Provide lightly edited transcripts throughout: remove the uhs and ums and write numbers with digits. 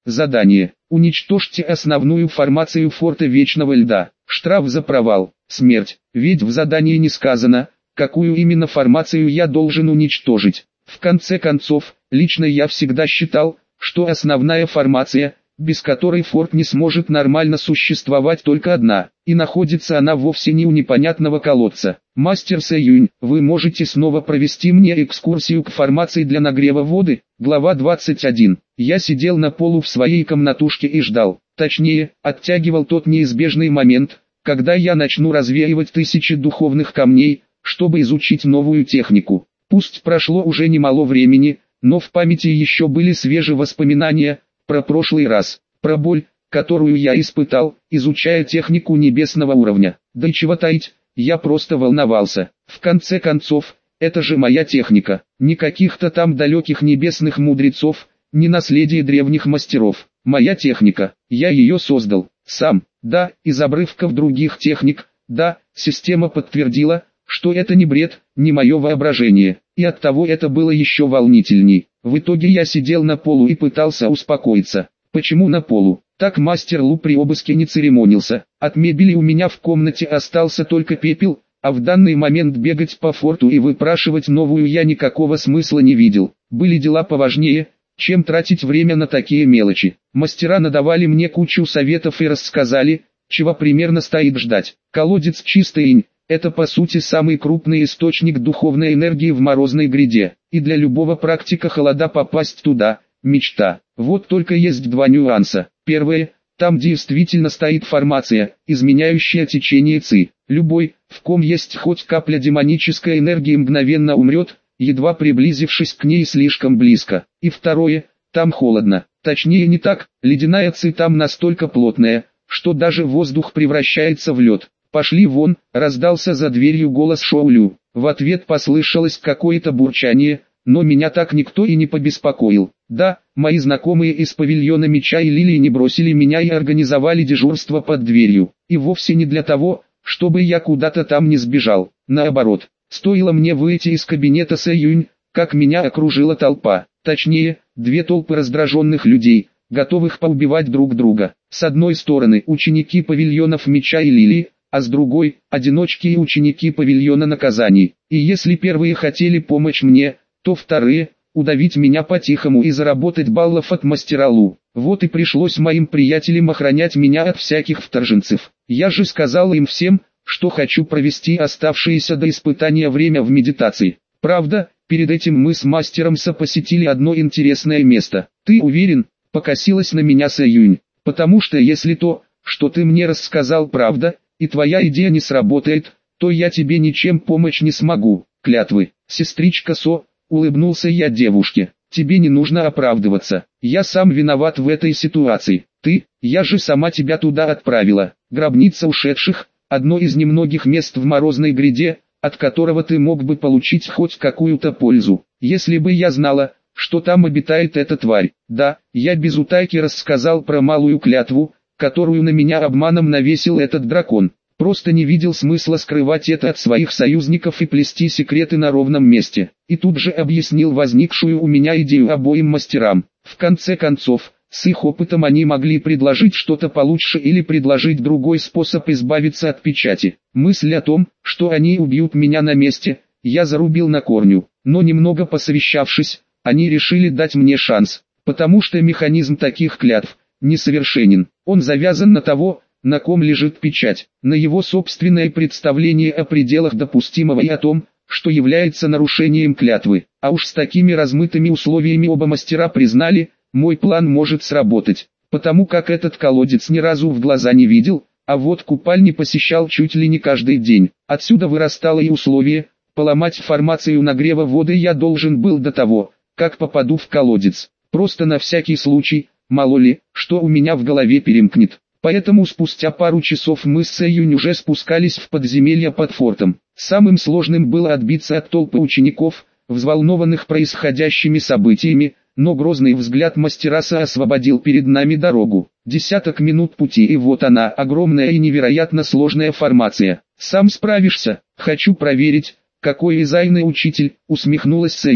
Задание. Уничтожьте основную формацию форта Вечного Льда. Штраф за провал. Смерть. Ведь в задании не сказано, какую именно формацию я должен уничтожить. В конце концов, лично я всегда считал, что основная формация, без которой форт не сможет нормально существовать, только одна, и находится она вовсе не у непонятного колодца. Мастер Сэюнь, вы можете снова провести мне экскурсию к формации для нагрева воды? Глава 21. Я сидел на полу в своей комнатушке и ждал, точнее, оттягивал тот неизбежный момент, когда я начну развеивать тысячи духовных камней, чтобы изучить новую технику. Пусть прошло уже немало времени, но в памяти еще были свежие воспоминания про прошлый раз, про боль, которую я испытал, изучая технику небесного уровня. Да и чего таить, я просто волновался. В конце концов, это же моя техника, не каких-то там далеких небесных мудрецов, не наследие древних мастеров. Моя техника, я ее создал, сам, да, из обрывков других техник, да, система подтвердила, что это не бред, не мое воображение, и оттого это было еще волнительней. В итоге я сидел на полу и пытался успокоиться. Почему на полу? Так мастер Лу при обыске не церемонился. От мебели у меня в комнате остался только пепел, а в данный момент бегать по форту и выпрашивать новую я никакого смысла не видел. Были дела поважнее, чем тратить время на такие мелочи. Мастера надавали мне кучу советов и рассказали, чего примерно стоит ждать. Колодец чистый инь. Это по сути самый крупный источник духовной энергии в морозной гряде, и для любого практика холода попасть туда – мечта. Вот только есть два нюанса. Первое – там действительно стоит формация, изменяющая течение ци. Любой, в ком есть хоть капля демонической энергии, мгновенно умрет, едва приблизившись к ней слишком близко. И второе – там холодно. Точнее не так, ледяная ци там настолько плотная, что даже воздух превращается в лед. «Пошли вон!» — раздался за дверью голос Шоулю. В ответ послышалось какое-то бурчание, но меня так никто и не побеспокоил. Да, мои знакомые из павильона меча и лилии не бросили меня и организовали дежурство под дверью. И вовсе не для того, чтобы я куда-то там не сбежал. Наоборот, стоило мне выйти из кабинета Сэюнь, как меня окружила толпа. Точнее, две толпы раздраженных людей, готовых поубивать друг друга. С одной стороны ученики павильонов меча и лилии, а с другой – одиночки и ученики павильона наказаний. И если первые хотели помочь мне, то вторые – удавить меня по-тихому и заработать баллов от мастера Лу. Вот и пришлось моим приятелям охранять меня от всяких вторженцев. Я же сказал им всем, что хочу провести оставшееся до испытания время в медитации. Правда, перед этим мы с мастером Са посетили одно интересное место. «Ты уверен?» – покосилась на меня Сэюнь. «Потому что если то, что ты мне рассказал, правда, и твоя идея не сработает, то я тебе ничем помочь не смогу». Клятвы. «Сестричка Со», улыбнулся я девушке, тебе не нужно оправдываться. Я сам виноват в этой ситуации. Я же сама тебя туда отправила. Гробница ушедших, одно из немногих мест в морозной гряде, от которого ты мог бы получить хоть какую-то пользу. Если бы я знала, что там обитает эта тварь. Да, я без утайки рассказал про малую клятву, которую на меня обманом навесил этот дракон. Просто не видел смысла скрывать это от своих союзников и плести секреты на ровном месте. И тут же объяснил возникшую у меня идею обоим мастерам. В конце концов, с их опытом они могли предложить что-то получше или предложить другой способ избавиться от печати. Мысль о том, что они убьют меня на месте, я зарубил на корню. Но немного посовещавшись, они решили дать мне шанс. Потому что механизм таких клятв несовершенен. Он завязан на того, на ком лежит печать, на его собственное представление о пределах допустимого и о том, что является нарушением клятвы. А уж с такими размытыми условиями оба мастера признали, мой план может сработать, потому как этот колодец ни разу в глаза не видел, а вот купальни посещал чуть ли не каждый день. Отсюда вырастало и условие, поломать формацию нагрева воды я должен был до того, как попаду в колодец. Просто на всякий случай, мало ли, что у меня в голове перемкнет. Поэтому спустя пару часов мы с Сэюнь уже спускались в подземелье под фортом. Самым сложным было отбиться от толпы учеников, взволнованных происходящими событиями, но грозный взгляд мастера Са освободил перед нами дорогу. 10 минут пути, и вот она, огромная и невероятно сложная формация. «Сам справишься? Хочу проверить, какой изайный учитель», — усмехнулась Сэюнь.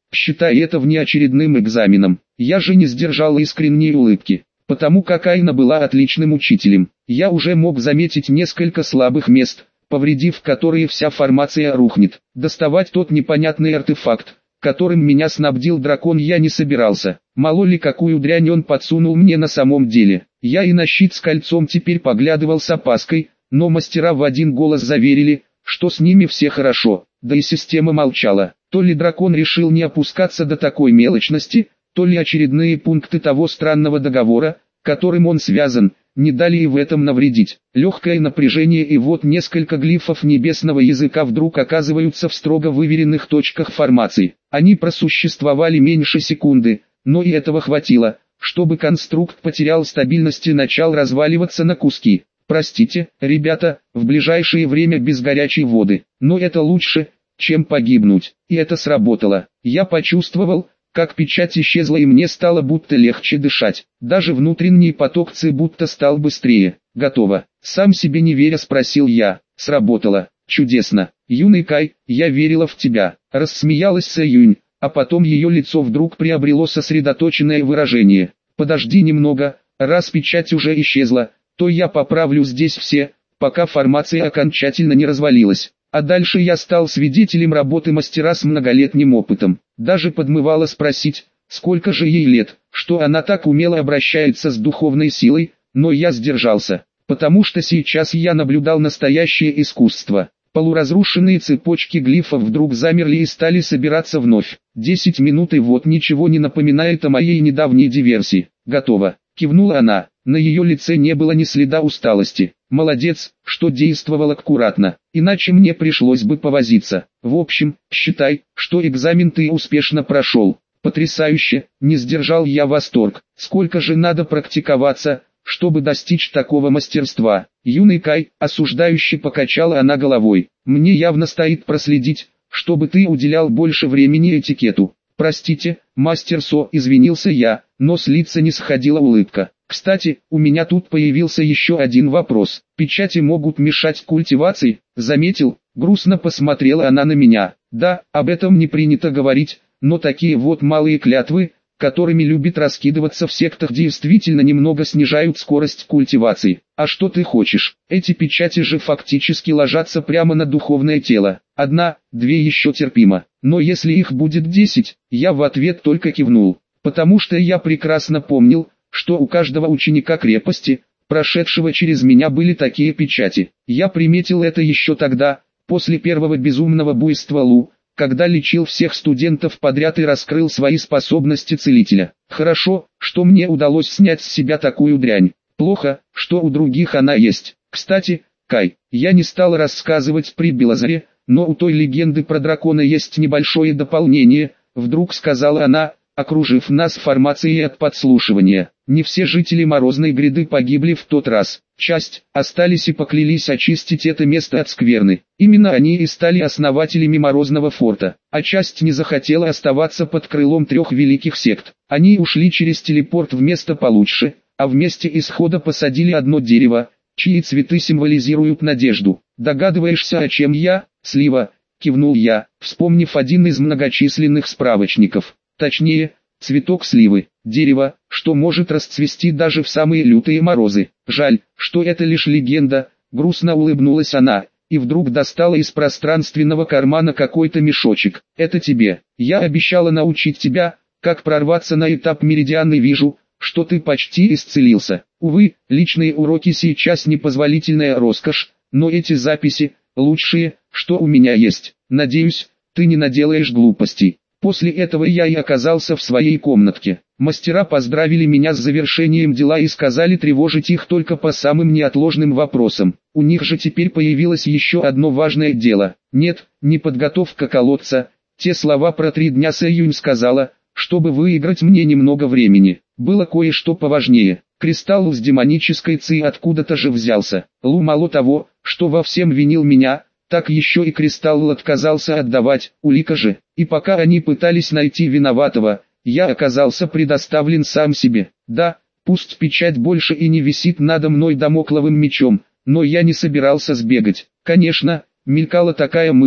считай это внеочередным экзаменом. Я же не сдержал искренней улыбки, потому как Айна была отличным учителем. Я уже мог заметить несколько слабых мест, повредив которые вся формация рухнет. Доставать тот непонятный артефакт, которым меня снабдил дракон, я не собирался. Мало ли какую дрянь он подсунул мне на самом деле. Я и на щит с кольцом теперь поглядывал с опаской, но мастера в один голос заверили, что с ними все хорошо, да и система молчала. То ли дракон решил не опускаться до такой мелочности, то ли очередные пункты того странного договора, которым он связан, не дали и в этом навредить. Легкое напряжение, и вот несколько глифов небесного языка вдруг оказываются в строго выверенных точках формации. Они просуществовали меньше секунды, но и этого хватило, чтобы конструкт потерял стабильность и начал разваливаться на куски. Простите, ребята, в ближайшее время без горячей воды, но это лучше, чем погибнуть. И это сработало. Я почувствовал, как печать исчезла, и мне стало будто легче дышать. Даже внутренний поток ци будто стал быстрее. Готово. Сам себе не веря спросил я. Сработало. Чудесно. Юный Кай, я верила в тебя. Рассмеялась Сэюнь, а потом ее лицо вдруг приобрело сосредоточенное выражение. Подожди немного, раз печать уже исчезла, то я поправлю здесь все, пока формация окончательно не развалилась. А дальше я стал свидетелем работы мастера с многолетним опытом. Даже подмывало спросить, сколько же ей лет, что она так умело обращается с духовной силой, но я сдержался, потому что сейчас я наблюдал настоящее искусство. Полуразрушенные цепочки глифов вдруг замерли и стали собираться вновь. 10 минут, и вот ничего не напоминает о моей недавней диверсии. Готово, кивнула она. На ее лице не было ни следа усталости. Молодец, что действовал аккуратно, иначе мне пришлось бы повозиться. В общем, считай, что экзамен ты успешно прошел. Потрясающе, не сдержал я восторг. Сколько же надо практиковаться, чтобы достичь такого мастерства? Юный Кай, осуждающе покачала она головой. Мне явно стоит проследить, чтобы ты уделял больше времени этикету. Простите, мастер Со, извинился я, но с лица не сходила улыбка. Кстати, у меня тут появился еще один вопрос. Печати могут мешать культивации, заметил, грустно посмотрела она на меня. Да, об этом не принято говорить, но такие вот малые клятвы, которыми любит раскидываться в сектах, действительно немного снижают скорость культивации. А что ты хочешь? Эти печати же фактически ложатся прямо на духовное тело. Одна, две еще терпимо, но если их будет 10, я в ответ только кивнул, потому что я прекрасно помнил, что у каждого ученика крепости, прошедшего через меня, были такие печати. Я приметил это еще тогда, после первого безумного буйства Лу, когда лечил всех студентов подряд и раскрыл свои способности целителя. Хорошо, что мне удалось снять с себя такую дрянь. Плохо, что у других она есть. Кстати, Кай, я не стал рассказывать при Белозаре, но у той легенды про дракона есть небольшое дополнение, вдруг сказала она, окружив нас формацией от подслушивания. Не все жители Морозной гряды погибли в тот раз. Часть остались и поклялись очистить это место от скверны. Именно они и стали основателями Морозного форта. А часть не захотела оставаться под крылом 3 великих сект. Они ушли через телепорт в место получше, а в месте исхода посадили одно дерево, чьи цветы символизируют надежду. Догадываешься, о чем я? Слива, кивнул я, вспомнив один из многочисленных справочников. Точнее, цветок сливы, дерево, что может расцвести даже в самые лютые морозы. Жаль, что это лишь легенда, грустно улыбнулась она, и вдруг достала из пространственного кармана какой-то мешочек. Это тебе. Я обещала научить тебя, как прорваться на этап меридиан, и вижу, что ты почти исцелился. Увы, личные уроки сейчас непозволительная роскошь, но эти записи – лучшие, что у меня есть. Надеюсь, ты не наделаешь глупостей. После этого я и оказался в своей комнатке. Мастера поздравили меня с завершением дела и сказали тревожить их только по самым неотложным вопросам. У них же теперь появилось еще одно важное дело. Нет, не подготовка колодца. Те слова про 3 дня Сэюнь сказала, чтобы выиграть мне немного времени. Было кое-что поважнее. Кристалл с демонической ци откуда-то же взялся. Лу мало того, что во всем винил меня, так еще и кристалл отказался отдавать, улика же. И пока они пытались найти виноватого, я оказался предоставлен сам себе. Да, пусть печать больше и не висит надо мной дамокловым мечом, но я не собирался сбегать. Конечно, мелькала такая мысль,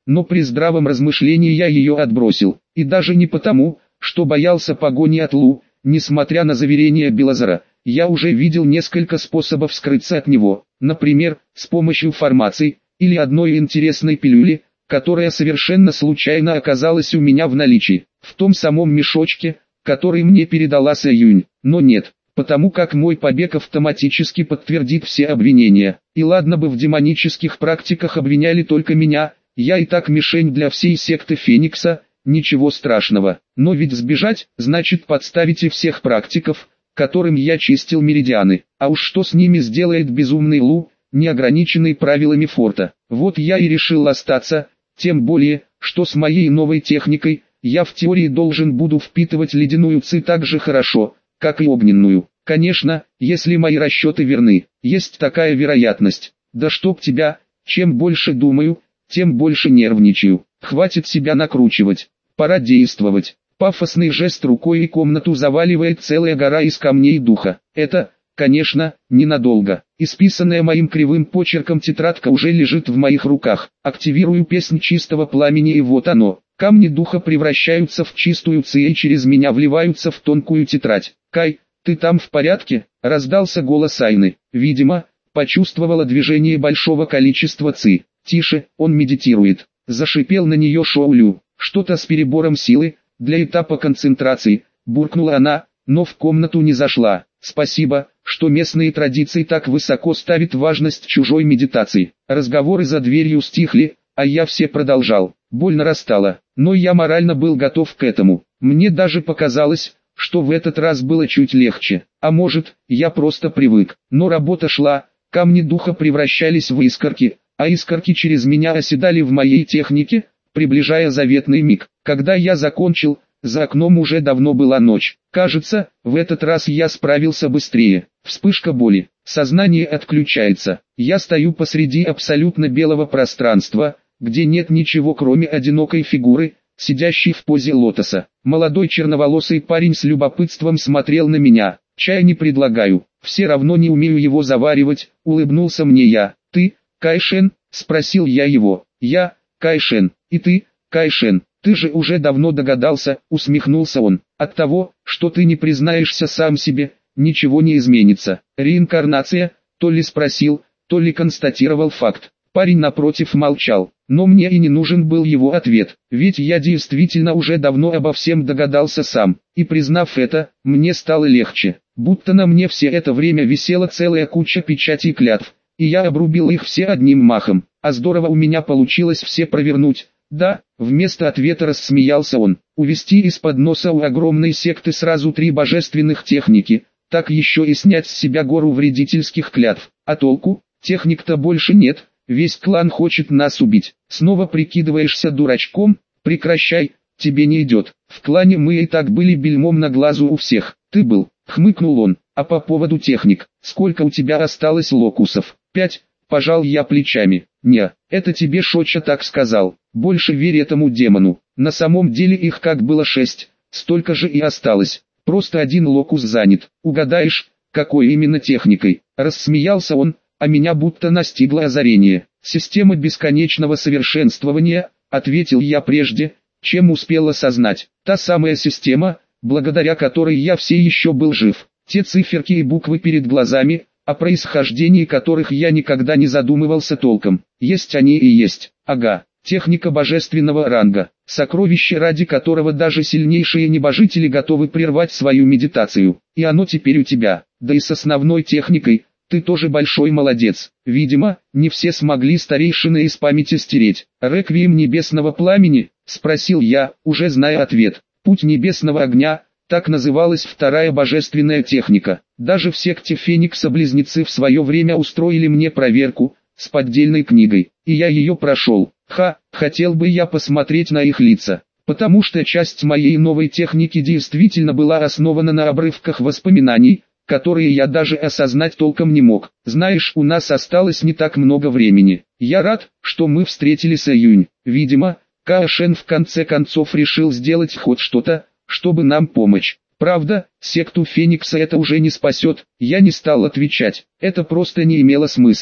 но при здравом размышлении я ее отбросил. И даже не потому, что боялся погони от Лу, несмотря на заверения Белозера, я уже видел несколько способов скрыться от него, например, с помощью формаций, или одной интересной пилюли, которая совершенно случайно оказалась у меня в наличии, в том самом мешочке, который мне передала Сэюнь. Но нет, потому как мой побег автоматически подтвердит все обвинения. И ладно бы в демонических практиках обвиняли только меня, я и так мишень для всей секты Феникса, ничего страшного. Но ведь сбежать, значит подставить и всех практиков, которым я чистил меридианы. А уж что с ними сделает безумный Лу, не ограниченный правилами форта. Вот я и решил остаться, тем более, что с моей новой техникой, я в теории должен буду впитывать ледяную ци так же хорошо, как и огненную. Конечно, если мои расчеты верны, есть такая вероятность. Да чтоб тебя, чем больше думаю, тем больше нервничаю. Хватит себя накручивать, пора действовать. Пафосный жест рукой, и комнату заваливает целая гора из камней духа. Это, конечно, ненадолго. Исписанная моим кривым почерком тетрадка уже лежит в моих руках. Активирую песнь чистого пламени, и вот оно. Камни духа превращаются в чистую ци и через меня вливаются в тонкую тетрадь. «Кай, ты там в порядке?» — раздался голос Айны. Видимо, почувствовала движение большого количества ци. «Тише, он медитирует», — зашипел на нее Шоулю. «Что-то с перебором силы, для этапа концентрации», — буркнула она, но в комнату не зашла. «Спасибо, что местные традиции так высоко ставят важность чужой медитации». Разговоры за дверью стихли, а я все продолжал. Боль нарастала, но я морально был готов к этому. Мне даже показалось, что в этот раз было чуть легче. А может, я просто привык. Но работа шла, камни духа превращались в искорки, а искорки через меня оседали в моей технике, приближая заветный миг. Когда я закончил, за окном уже давно была ночь. Кажется, в этот раз я справился быстрее. Вспышка боли. Сознание отключается. Я стою посреди абсолютно белого пространства, где нет ничего кроме одинокой фигуры, сидящей в позе лотоса. Молодой черноволосый парень с любопытством смотрел на меня. «Чай не предлагаю, все равно не умею его заваривать», — улыбнулся мне я. «Ты, Кайшен?» — спросил я его. «Я, Кайшен. И ты, Кайшен? Ты же уже давно догадался», — усмехнулся он. «От того, что ты не признаешься сам себе, ничего не изменится». Реинкарнация, то ли спросил, то ли констатировал факт. Парень напротив молчал, но мне и не нужен был его ответ, ведь я действительно уже давно обо всем догадался сам, и признав это, мне стало легче, будто на мне все это время висела целая куча печатей и клятв, и я обрубил их все одним махом. А здорово у меня получилось все провернуть. Да, вместо ответа рассмеялся он. Увести из-под носа у огромной секты сразу 3 божественных техники, так еще и снять с себя гору вредительских клятв. А толку? Техник-то больше нет. Весь клан хочет нас убить. Снова прикидываешься дурачком? Прекращай, тебе не идет. В клане мы и так были бельмом на глазу у всех. Ты был, хмыкнул он. А по поводу техник, сколько у тебя осталось локусов? 5, пожал я плечами. Не, это тебе Шоча так сказал. Больше верь этому демону. На самом деле их как было 6, столько же и осталось. Просто один локус занят. Угадаешь, какой именно техникой? Рассмеялся он, а меня будто настигло озарение. «Система бесконечного совершенствования», — ответил я прежде, чем успел осознать. Та самая система, благодаря которой я все еще был жив. Те циферки и буквы перед глазами, о происхождении которых я никогда не задумывался толком. Есть они и есть. Ага, техника божественного ранга. Сокровище, ради которого даже сильнейшие небожители готовы прервать свою медитацию. И оно теперь у тебя. Да и с основной техникой. Ты тоже большой молодец. Видимо, не все смогли старейшины из памяти стереть. «Реквием небесного пламени?» — спросил я, уже зная ответ. «Путь небесного огня», так называлась вторая божественная техника. Даже в секте Феникса близнецы в свое время устроили мне проверку, с поддельной книгой, и я ее прошел. Хотел бы я посмотреть на их лица. Потому что часть моей новой техники действительно была основана на обрывках воспоминаний, которые я даже осознать толком не мог. Знаешь, у нас осталось не так много времени. Я рад, что мы встретили Сэюнь. Видимо, Каошен в конце концов решил сделать хоть что-то, чтобы нам помочь. Правда, секту Феникса это уже не спасет. Я не стал отвечать. Это просто не имело смысла.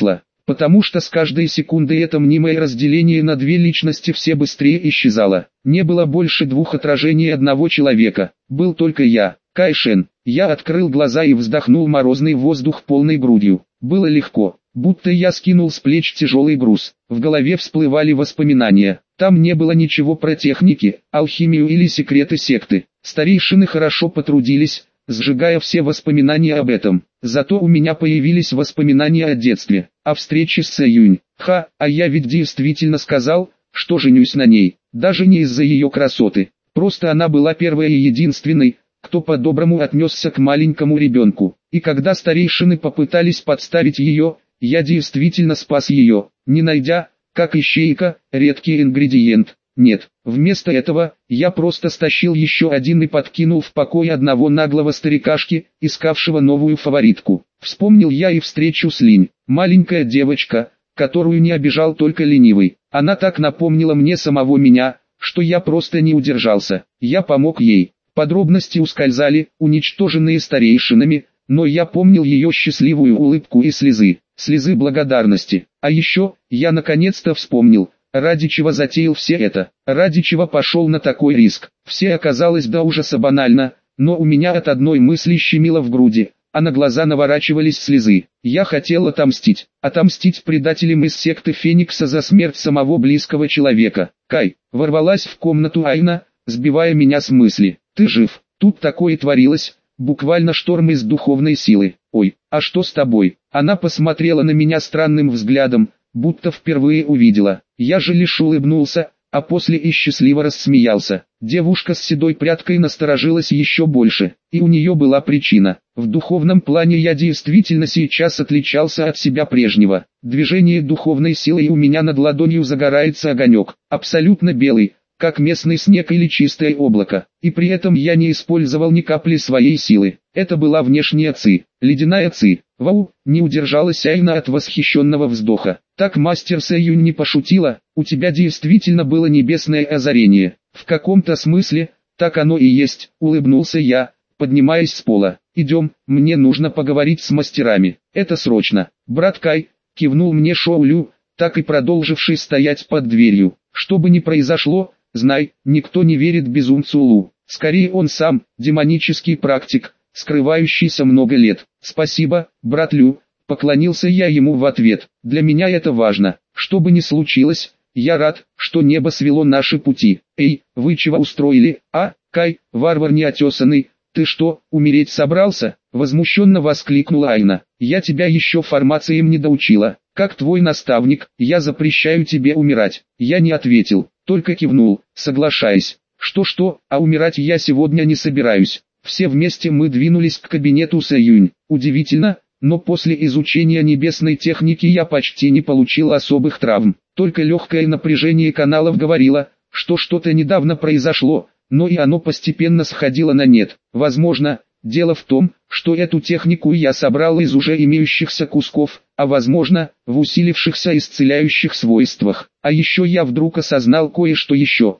потому что с каждой секундой это мнимое разделение на две личности все быстрее исчезало. Не было больше двух отражений одного человека, был только я, Кай Шен. Я открыл глаза и вздохнул морозный воздух полной грудью. Было легко, будто я скинул с плеч тяжелый груз. В голове всплывали воспоминания. Там не было ничего про техники, алхимию или секреты секты. Старейшины хорошо потрудились, сжигая все воспоминания об этом. Зато у меня появились воспоминания о детстве, о встрече с Сэюнь. А я ведь действительно сказал, что женюсь на ней. Даже не из-за ее красоты. Просто она была первой и единственной, кто по-доброму отнесся к маленькому ребенку. И когда старейшины попытались подставить ее, я действительно спас ее, не найдя, как ищейка, редкий ингредиент. Нет, вместо этого, я просто стащил еще один и подкинул в покой одного наглого старикашки, искавшего новую фаворитку. Вспомнил я и встречу с Линь, маленькая девочка, которую не обижал только ленивый. Она так напомнила мне самого меня, что я просто не удержался. Я помог ей. Подробности ускользали, уничтоженные старейшинами, но я помнил ее счастливую улыбку и слезы благодарности. А еще, я наконец-то вспомнил, ради чего затеял все это, ради чего пошел на такой риск. Все оказалось до ужаса банально, но у меня от одной мысли щемило в груди, а на глаза наворачивались слезы. Я хотел отомстить предателям из секты Феникса за смерть самого близкого человека. Кай, ворвалась в комнату Айна, сбивая меня с мысли. Ты жив? Тут такое творилось, буквально шторм из духовной силы. Ой, а что с тобой? Она посмотрела на меня странным взглядом, будто впервые увидела. Я же лишь улыбнулся, а после и счастливо рассмеялся. Девушка с седой прядкой насторожилась еще больше, и у нее была причина. В духовном плане я действительно сейчас отличался от себя прежнего. Движение духовной силы, и у меня над ладонью загорается огонек, абсолютно белый, как местный снег или чистое облако, и при этом я не использовал ни капли своей силы. Это была внешняя ци, ледяная ци. Вау, не удержалась Айна от восхищенного вздоха. Так мастер Сэюнь не пошутила, у тебя действительно было небесное озарение. В каком-то смысле, так оно и есть, улыбнулся я, поднимаясь с пола. Идем, мне нужно поговорить с мастерами, это срочно. Брат Кай, кивнул мне Шоу Лю, так и продолживший стоять под дверью. Что бы ни произошло, знай, никто не верит безумцу Лу. Скорее он сам, демонический практик, скрывающийся много лет. Спасибо, брат Лю, поклонился я ему в ответ. Для меня это важно. Что бы ни случилось, я рад, что небо свело наши пути. Эй, вы чего устроили, а, Кай, варвар неотесанный, ты что, умереть собрался? Возмущенно воскликнула Айна. Я тебя еще формациям не доучила. Как твой наставник, я запрещаю тебе умирать. Я не ответил, только кивнул, соглашаясь. Что, а умирать я сегодня не собираюсь. Все вместе мы двинулись к кабинету Сэюнь. Удивительно, но после изучения небесной техники я почти не получил особых травм. Только легкое напряжение каналов говорило, что что-то недавно произошло, но и оно постепенно сходило на нет. Возможно, дело в том, что эту технику я собрал из уже имеющихся кусков, а возможно, в усилившихся исцеляющих свойствах. А еще я вдруг осознал кое-что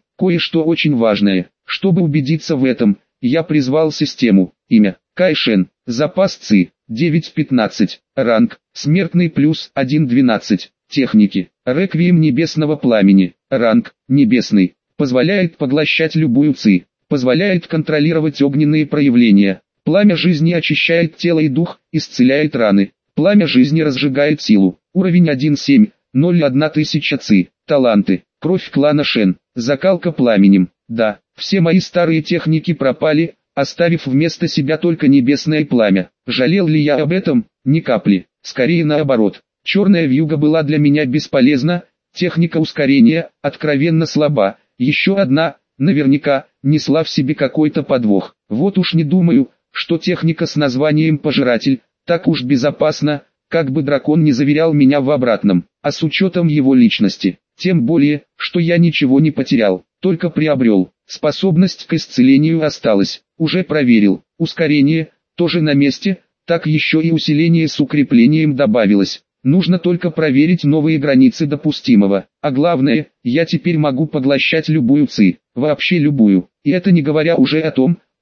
очень важное. Чтобы убедиться в этом, я призвал систему. Имя – Кай Шен. Запас ЦИ – 9.15. Ранг – смертный плюс 1.12. Техники – реквием небесного пламени. Ранг – небесный. Позволяет поглощать любую ЦИ. Позволяет контролировать огненные проявления. Пламя жизни очищает тело и дух, исцеляет раны. Пламя жизни разжигает силу. Уровень 1.7, 0.1 тысяча ЦИ. Таланты. Кровь клана Шен. Закалка пламенем. Да, все мои старые техники пропали, оставив вместо себя только небесное пламя. Жалел ли я об этом? Ни капли. Скорее наоборот. Черная вьюга была для меня бесполезна, техника ускорения откровенно слаба. Еще одна, наверняка, несла в себе какой-то подвох. Вот уж не думаю, что техника с названием «Пожиратель» так уж безопасна, как бы дракон не заверял меня в обратном, а с учетом его личности. Тем более, что я ничего не потерял, только приобрел. Способность к исцелению осталась, уже проверил. Ускорение, тоже на месте, так еще и усиление с укреплением добавилось. Нужно только проверить новые границы допустимого. А главное, я теперь могу поглощать любую ЦИ, вообще любую. И это не говоря уже о том,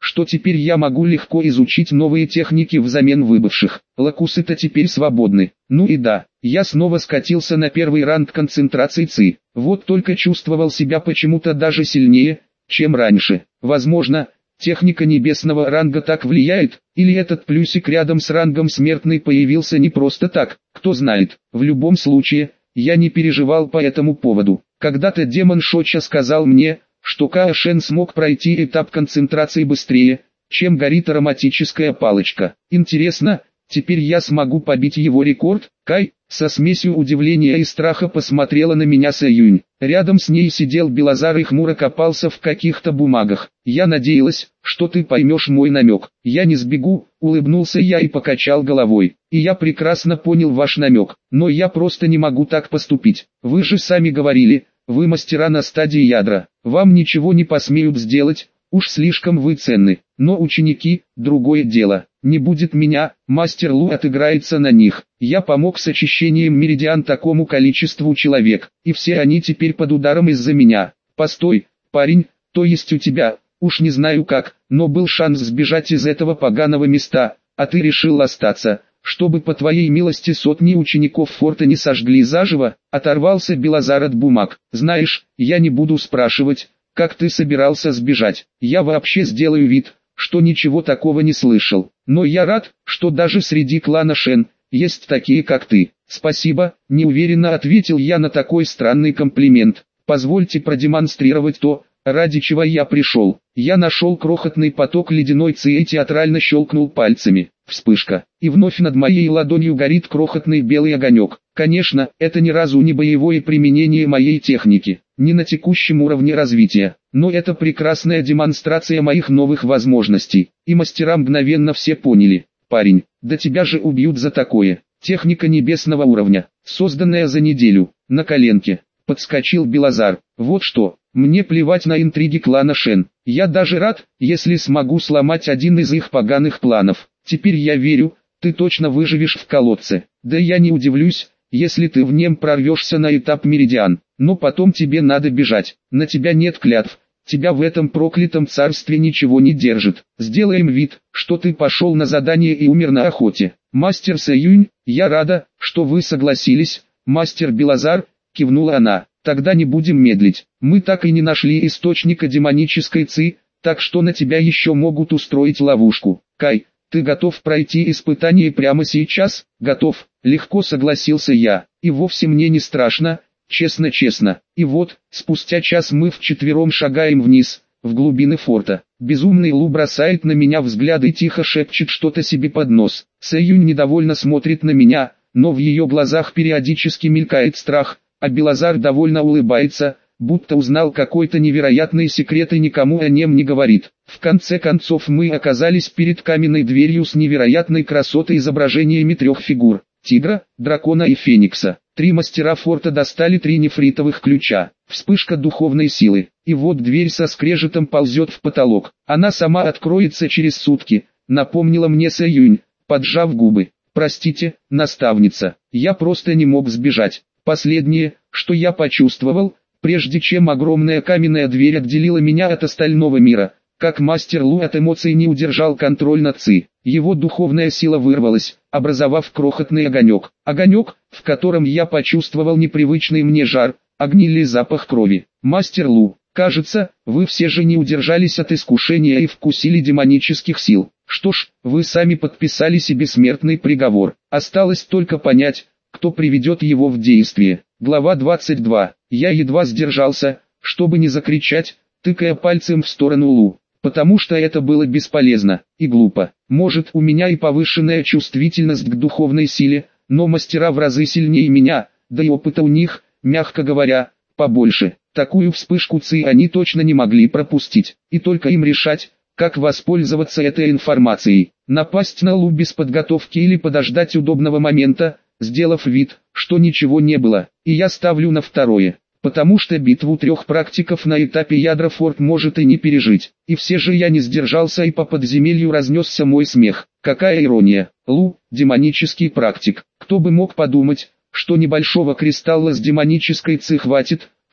что теперь я могу легко изучить новые техники взамен выбывших. Локусы-то теперь свободны. Ну и да, я снова скатился на первый ранг концентрации ЦИ. Вот только чувствовал себя почему-то даже сильнее, чем раньше. Возможно, техника небесного ранга так влияет, или этот плюсик рядом с рангом смертный появился не просто так, кто знает. В любом случае, я не переживал по этому поводу. Когда-то демон Шоча сказал мне, что Каошен смог пройти этап концентрации быстрее, чем горит ароматическая палочка. Интересно, теперь я смогу побить его рекорд? Кай, со смесью удивления и страха посмотрела на меня Сэюнь. Рядом с ней сидел Белозар и хмуро копался в каких-то бумагах. Я надеялась, что ты поймешь мой намек. Я не сбегу, улыбнулся я и покачал головой. И я прекрасно понял ваш намек, но я просто не могу так поступить. Вы же сами говорили, вы мастера на стадии ядра. Вам ничего не посмеют сделать, уж слишком вы ценны. Но ученики – другое дело. Не будет меня, мастер Лу отыграется на них. Я помог с очищением меридиан такому количеству человек, и все они теперь под ударом из-за меня. Постой, парень, то есть у тебя, уж не знаю как, но был шанс сбежать из этого поганого места, а ты решил остаться, чтобы по твоей милости сотни учеников форта не сожгли заживо. Оторвался Белозар от бумаг. Знаешь, я не буду спрашивать, как ты собирался сбежать. Я вообще сделаю вид, что ничего такого не слышал. Но я рад, что даже среди клана Шен есть такие, как ты. Спасибо, неуверенно ответил я на такой странный комплимент. Позвольте продемонстрировать то, ради чего я пришел. Я нашел крохотный поток ледяной ци и театрально щелкнул пальцами. Вспышка. И вновь над моей ладонью горит крохотный белый огонек. Конечно, это ни разу не боевое применение моей техники, не на текущем уровне развития, но это прекрасная демонстрация моих новых возможностей. И мастера мгновенно все поняли. Парень, да тебя же убьют за такое. Техника небесного уровня, созданная за неделю, на коленке. Подскочил Белозар. Вот что, мне плевать на интриги клана Шен. Я даже рад, если смогу сломать один из их поганых планов. Теперь я верю, ты точно выживешь в колодце. Да я не удивлюсь, если ты в нем прорвешься на этап меридиан. Но потом тебе надо бежать. На тебя нет клятв. Тебя в этом проклятом царстве ничего не держит. Сделаем вид, что ты пошел на задание и умер на охоте. Мастер Сэюнь, я рада, что вы согласились. Мастер Белозар, кивнула она. Тогда не будем медлить. Мы так и не нашли источника демонической ци, так что на тебя еще могут устроить ловушку. Кай, ты готов пройти испытание прямо сейчас? Готов, легко согласился я. И вовсе мне не страшно, честно. И вот, спустя час мы вчетвером шагаем вниз, в глубины форта. Безумный Лу бросает на меня взгляд и тихо шепчет что-то себе под нос. Сэюнь недовольно смотрит на меня, но в ее глазах периодически мелькает страх, а Белозар довольно улыбается, будто узнал какой-то невероятный секрет и никому о нем не говорит. В конце концов мы оказались перед каменной дверью с невероятной красотой изображениями трех фигур – тигра, дракона и феникса. Три мастера форта достали 3 нефритовых ключа. Вспышка духовной силы. И вот дверь со скрежетом ползет в потолок. Она сама откроется через сутки, напомнила мне Сэюнь, поджав губы. Простите, наставница, я просто не мог сбежать. Последнее, что я почувствовал, прежде чем огромная каменная дверь отделила меня от остального мира, как мастер Лу от эмоций не удержал контроль над ци. Его духовная сила вырвалась, образовав крохотный огонек. Огонек, в котором я почувствовал непривычный мне жар, огненный запах крови. Мастер Лу, кажется, вы все же не удержались от искушения и вкусили демонических сил. Что ж, вы сами подписали себе смертный приговор. Осталось только понять, кто приведет его в действие. Глава 22. Я едва сдержался, чтобы не закричать, тыкая пальцем в сторону Лу, потому что это было бесполезно и глупо. Может, у меня и повышенная чувствительность к духовной силе, но мастера в разы сильнее меня, да и опыта у них, мягко говоря, побольше. Такую вспышку ци они точно не могли пропустить, и только им решать, как воспользоваться этой информацией. Напасть на Лу без подготовки или подождать удобного момента, сделав вид, что ничего не было. И я ставлю на второе, потому что битву трех практиков на этапе ядра форт может и не пережить. И все же я не сдержался и по подземелью разнесся мой смех. Какая ирония. Лу, демонический практик. Кто бы мог подумать, что небольшого кристалла с демонической ци хватит,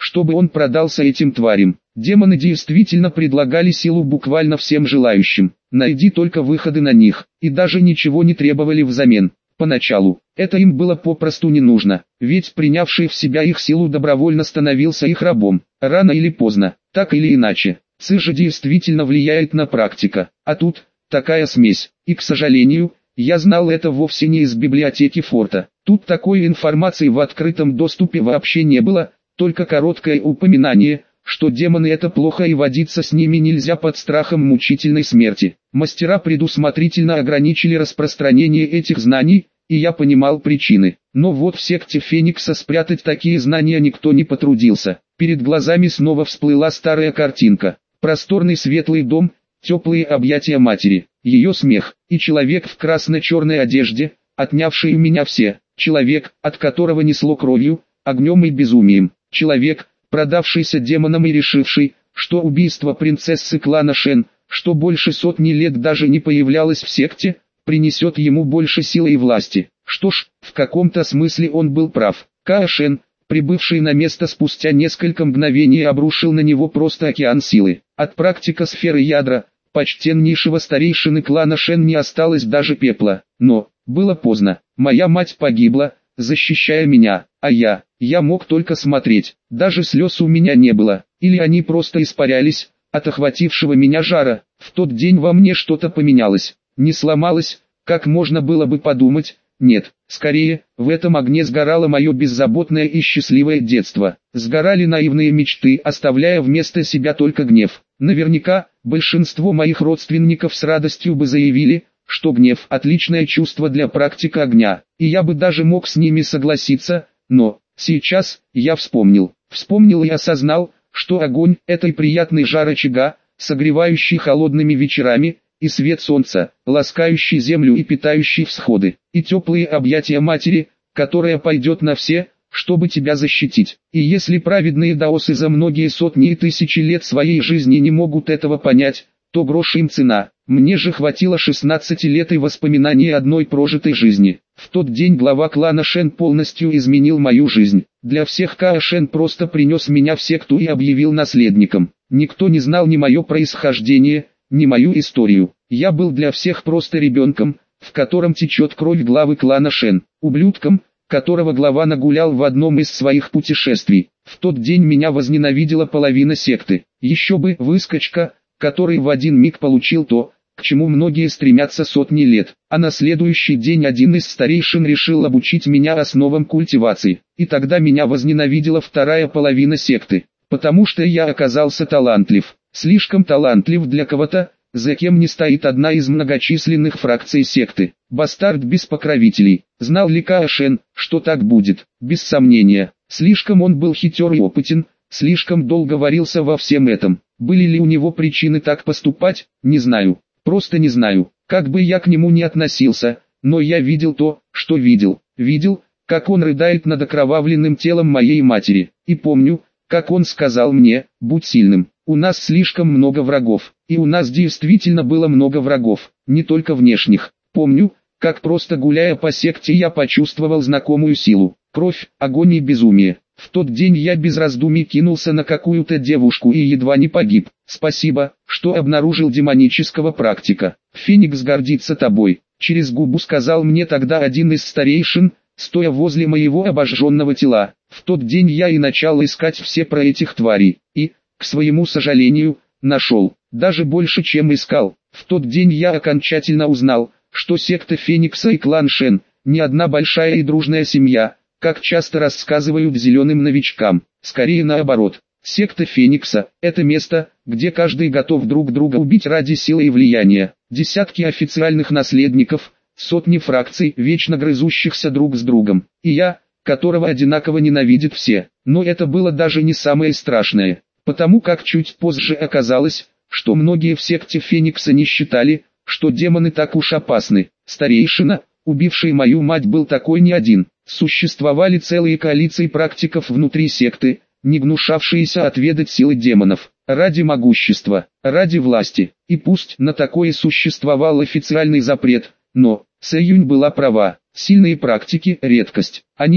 чтобы он продался этим тварям. Демоны действительно предлагали силу буквально всем желающим. Найди только выходы на них, и даже ничего не требовали взамен. Поначалу, это им было попросту не нужно, ведь принявший в себя их силу добровольно становился их рабом. Рано или поздно, так или иначе, ЦИ же действительно влияет на практика, а тут, такая смесь, и к сожалению, я знал это вовсе не из библиотеки форта. Тут такой информации в открытом доступе вообще не было, только короткое упоминание, что демоны это плохо и водиться с ними нельзя под страхом мучительной смерти. Мастера предусмотрительно ограничили распространение этих знаний, и я понимал причины. Но вот в секте Феникса спрятать такие знания никто не потрудился. Перед глазами снова всплыла старая картинка. Просторный светлый дом, теплые объятия матери, ее смех, и человек в красно-черной одежде, отнявший у меня все. Человек, от которого несло кровью, огнем и безумием. Человек, продавшийся демонам и решивший, что убийство принцессы клана Шен, что больше сотни лет даже не появлялось в секте, принесет ему больше силы и власти. Что ж, в каком-то смысле он был прав. Као Шен, прибывший на место спустя несколько мгновений, обрушил на него просто океан силы. От практика сферы ядра, почтеннейшего старейшины клана Шен, не осталось даже пепла. Но, было поздно. Моя мать погибла, защищая меня, а я мог только смотреть. Даже слез у меня не было, или они просто испарялись от охватившего меня жара. В тот день во мне что-то поменялось, не сломалось, как можно было бы подумать. Нет, скорее, в этом огне сгорало мое беззаботное и счастливое детство. Сгорали наивные мечты, оставляя вместо себя только гнев. Наверняка, большинство моих родственников с радостью бы заявили, что гнев – отличное чувство для практика огня, и я бы даже мог с ними согласиться, но сейчас я вспомнил и осознал, что огонь – это и приятный жар очага, согревающий холодными вечерами, и свет солнца, ласкающий землю и питающий всходы, и теплые объятия матери, которая пойдет на все, чтобы тебя защитить. И если праведные даосы за многие сотни и тысячи лет своей жизни не могут этого понять, то грош им цена. Мне же хватило 16 лет и воспоминаний одной прожитой жизни. В тот день глава клана Шен полностью изменил мою жизнь. Для всех Као Шен просто принес меня в секту и объявил наследником. Никто не знал ни мое происхождение, ни мою историю. Я был для всех просто ребенком, в котором течет кровь главы клана Шен, ублюдком, которого глава нагулял в одном из своих путешествий. В тот день меня возненавидела половина секты. Еще бы, выскочка, который в один миг получил то, к чему многие стремятся сотни лет. А на следующий день один из старейшин решил обучить меня основам культивации. И тогда меня возненавидела вторая половина секты, потому что я оказался талантлив. Слишком талантлив для кого-то, за кем не стоит одна из многочисленных фракций секты. Бастард без покровителей. Знал ли Као Шен, что так будет? Без сомнения. Слишком он был хитер и опытен, слишком долго варился во всем этом. Были ли у него причины так поступать? Не знаю. Просто не знаю. Как бы я к нему ни относился, но я видел то, что видел. Видел, как он рыдает над окровавленным телом моей матери. И помню, как он сказал мне: «Будь сильным. У нас слишком много врагов». И у нас действительно было много врагов, не только внешних. Помню, как просто гуляя по секте я почувствовал знакомую силу. Кровь, огонь и безумие. В тот день я без раздумий кинулся на какую-то девушку и едва не погиб. Спасибо, что обнаружил демонического практика. Феникс гордится тобой. Через губу сказал мне тогда один из старейшин, стоя возле моего обожженного тела. В тот день я и начал искать все про этих тварей. И, к своему сожалению, нашел. Даже больше, чем искал. В тот день я окончательно узнал, что секта Феникса и клан Шен – не одна большая и дружная семья, как часто рассказывают зеленым новичкам. Скорее наоборот. Секта Феникса – это место, где каждый готов друг друга убить ради силы и влияния. Десятки официальных наследников, сотни фракций, вечно грызущихся друг с другом. И я, которого одинаково ненавидят все. Но это было даже не самое страшное. Потому как чуть позже оказалось, что многие в секте Феникса не считали, что демоны так уж опасны. Старейшина, убивший мою мать, был такой не один. Существовали целые коалиции практиков внутри секты, не гнушавшиеся отведать силы демонов. Ради могущества, ради власти. И пусть на такое существовал официальный запрет, но Сэюнь была права. Сильные практики – редкость. Они,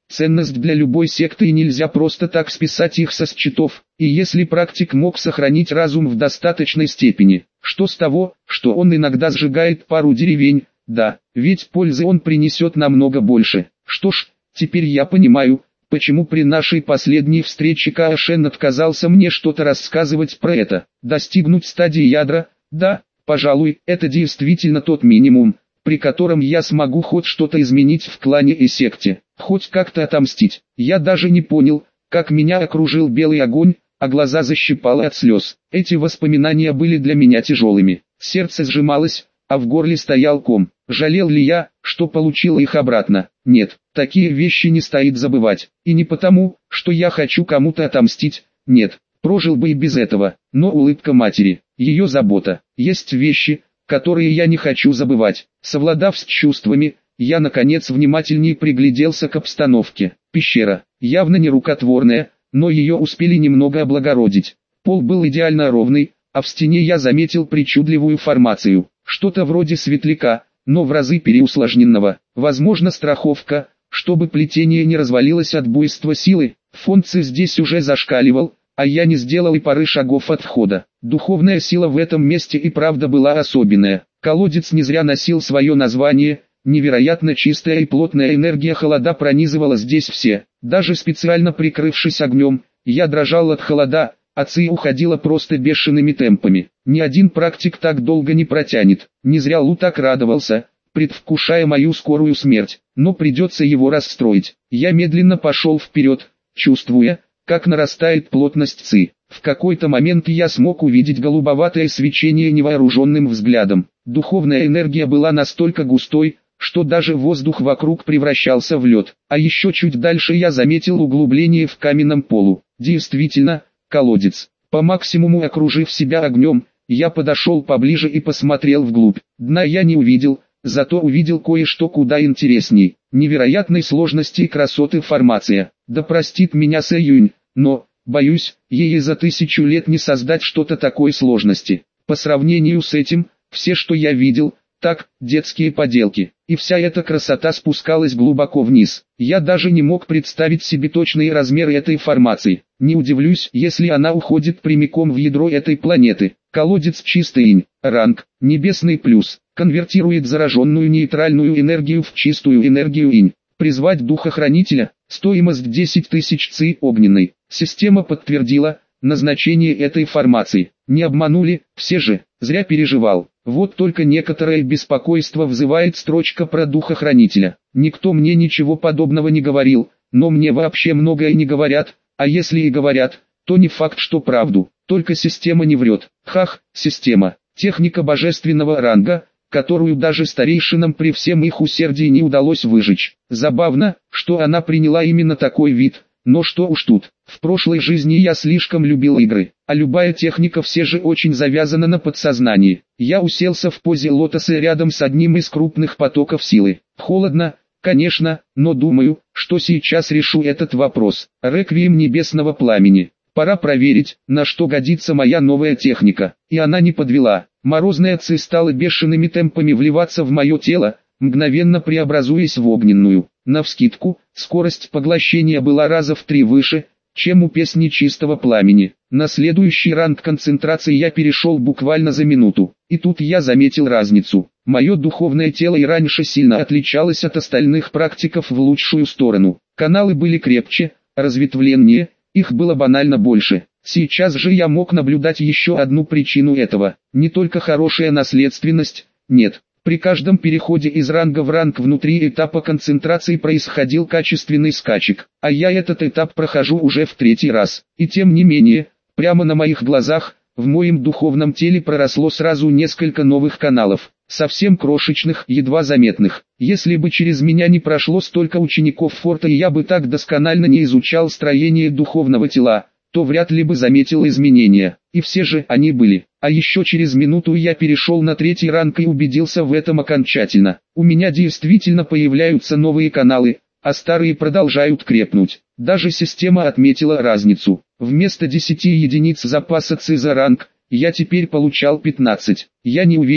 ценность для любой секты и нельзя просто так списать их со счетов. И если практик мог сохранить разум в достаточной степени, что с того, что он иногда сжигает пару деревень, да, ведь пользы он принесет намного больше. Что ж, теперь я понимаю, почему при нашей последней встрече Каошен отказался мне что-то рассказывать про это. Достигнуть стадии ядра, да, пожалуй, это действительно тот минимум, при котором я смогу хоть что-то изменить в клане и секте, хоть как-то отомстить. Я даже не понял, как меня окружил белый огонь, а глаза защипало от слез. Эти воспоминания были для меня тяжелыми. Сердце сжималось, а в горле стоял ком. Жалел ли я, что получил их обратно? Нет, такие вещи не стоит забывать. И не потому, что я хочу кому-то отомстить, нет, прожил бы и без этого. Но улыбка матери, ее забота, есть вещи, которые я не хочу забывать. Совладав с чувствами, я наконец внимательнее пригляделся к обстановке. Пещера, явно не рукотворная, но ее успели немного облагородить. Пол был идеально ровный, а в стене я заметил причудливую формацию. Что-то вроде светляка, но в разы переусложненного. Возможно, страховка, чтобы плетение не развалилось от буйства силы. Фон Ци здесь уже зашкаливал, а я не сделал и пары шагов от входа. Духовная сила в этом месте и правда была особенная. Колодец не зря носил свое название. Невероятно чистая и плотная энергия холода пронизывала здесь все. Даже специально прикрывшись огнем, я дрожал от холода, а ци уходила просто бешеными темпами. Ни один практик так долго не протянет. Не зря Лу так радовался, предвкушая мою скорую смерть. Но придется его расстроить. Я медленно пошел вперед, чувствуя, как нарастает плотность ци. В какой-то момент я смог увидеть голубоватое свечение невооруженным взглядом. Духовная энергия была настолько густой, что даже воздух вокруг превращался в лед. А еще чуть дальше я заметил углубление в каменном полу. Действительно, колодец. По максимуму окружив себя огнем, я подошел поближе и посмотрел вглубь. Дна я не увидел, зато увидел кое-что куда интересней. Невероятной сложности и красоты формация. Да простит меня Сэюнь, но, боюсь, ей за 1000 лет не создать что-то такой сложности. По сравнению с этим, все, что я видел, так, детские поделки. И вся эта красота спускалась глубоко вниз. Я даже не мог представить себе точные размеры этой формации. Не удивлюсь, если она уходит прямиком в ядро этой планеты. Колодец чистый инь, ранг, небесный плюс, конвертирует зараженную нейтральную энергию в чистую энергию инь. Призвать духохранителя, стоимость 10 тысяч ци огненной. Система подтвердила назначение этой формации. Не обманули, все же, зря переживал. Вот только некоторое беспокойство вызывает строчка про духохранителя. Никто мне ничего подобного не говорил, но мне вообще многое не говорят, а если и говорят, то не факт, что правду. Только система не врет. Хах, система, техника божественного ранга, которую даже старейшинам при всем их усердии не удалось выжечь. Забавно, что она приняла именно такой вид. Но что уж тут, в прошлой жизни я слишком любил игры, а любая техника все же очень завязана на подсознании. Я уселся в позе лотоса рядом с одним из крупных потоков силы. Холодно, конечно, но думаю, что сейчас решу этот вопрос. Реквием небесного пламени. Пора проверить, на что годится моя новая техника. И она не подвела. Морозная ци стала бешеными темпами вливаться в мое тело, мгновенно преобразуясь в огненную. Навскидку, скорость поглощения была раза в 3 выше, чем у песни чистого пламени. На следующий ранг концентрации я перешел буквально за минуту. И тут я заметил разницу. Мое духовное тело и раньше сильно отличалось от остальных практиков в лучшую сторону. Каналы были крепче, разветвленнее, их было банально больше. Сейчас же я мог наблюдать еще одну причину этого. Не только хорошая наследственность, нет. При каждом переходе из ранга в ранг внутри этапа концентрации происходил качественный скачек, а я этот этап прохожу уже в 3-й раз. И тем не менее, прямо на моих глазах, в моем духовном теле проросло сразу несколько новых каналов, совсем крошечных, едва заметных. Если бы через меня не прошло столько учеников форта и я бы так досконально не изучал строение духовного тела, то вряд ли бы заметил изменения. И все же они были. А еще через минуту я перешел на 3-й ранг и убедился в этом окончательно. У меня действительно появляются новые каналы, а старые продолжают крепнуть. Даже система отметила разницу. Вместо 10 единиц запаса ци за ранг, я теперь получал 15. Я не уверен,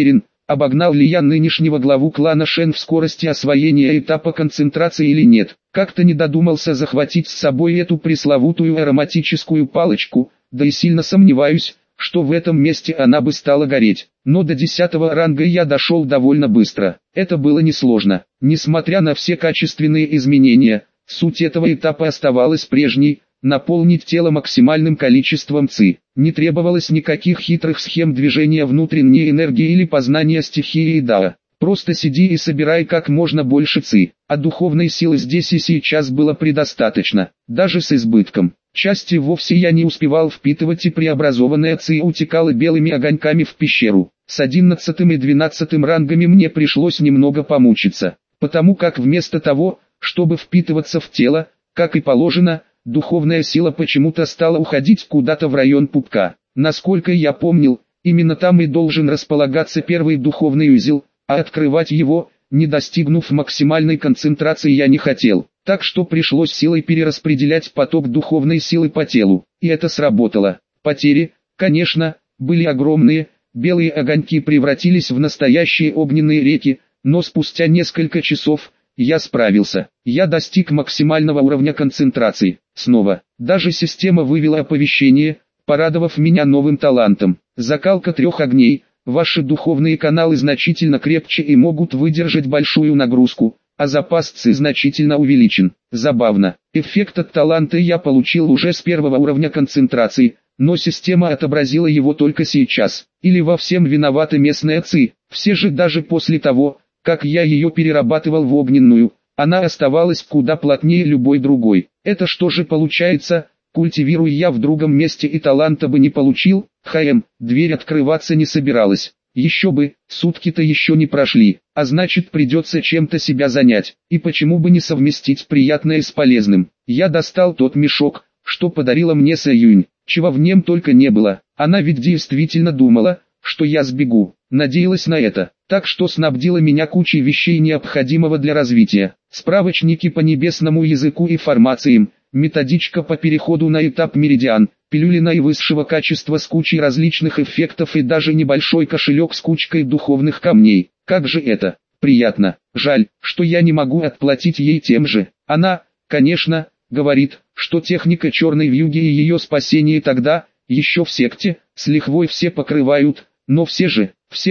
Обогнал ли я нынешнего главу клана Шен в скорости освоения этапа концентрации или нет? Как-то не додумался захватить с собой эту пресловутую ароматическую палочку, да и сильно сомневаюсь, что в этом месте она бы стала гореть. Но до 10-го ранга я дошел довольно быстро. Это было несложно. Несмотря на все качественные изменения, суть этого этапа оставалась прежней – наполнить тело максимальным количеством ци. Не требовалось никаких хитрых схем движения внутренней энергии или познания стихии дао. Просто сиди и собирай как можно больше ци, а духовной силы здесь и сейчас было предостаточно, даже с избытком. Части вовсе я не успевал впитывать, и преобразованная ци утекала белыми огоньками в пещеру. С 11 и 12 рангами мне пришлось немного помучиться, потому как вместо того, чтобы впитываться в тело, как и положено, духовная сила почему-то стала уходить куда-то в район пупка. Насколько я помнил, именно там и должен располагаться первый духовный узел, а открывать его, не достигнув максимальной концентрации, я не хотел. Так что пришлось силой перераспределять поток духовной силы по телу, и это сработало. Потери, конечно, были огромные, белые огоньки превратились в настоящие огненные реки, но спустя несколько часов я справился. Я достиг максимального уровня концентрации. Снова, даже система вывела оповещение, порадовав меня новым талантом. Закалка 3 огней. Ваши духовные каналы значительно крепче и могут выдержать большую нагрузку, а запас ци значительно увеличен. Забавно, эффект от таланта я получил уже с 1-го уровня концентрации, но система отобразила его только сейчас. Или во всем виновата местная ци. Все же даже после того, как я ее перерабатывал в огненную, она оставалась куда плотнее любой другой. Это что же получается, культивируя я в другом месте и таланта бы не получил? Дверь открываться не собиралась. Еще бы, сутки-то еще не прошли, а значит придется чем-то себя занять, и почему бы не совместить приятное с полезным. Я достал тот мешок, что подарила мне Сэюнь, чего в нем только не было. Она ведь действительно думала, что я сбегу, надеялась на это, так что снабдила меня кучей вещей, необходимого для развития. Справочники по небесному языку и формациям, методичка по переходу на этап меридиан, пилюли наивысшего качества с кучей различных эффектов и даже небольшой кошелек с кучкой духовных камней. Как же это приятно. Жаль, что я не могу отплатить ей тем же. Она, конечно, говорит, что техника черной вьюги и ее спасение тогда, еще в секте, с лихвой все покрывают, но все же,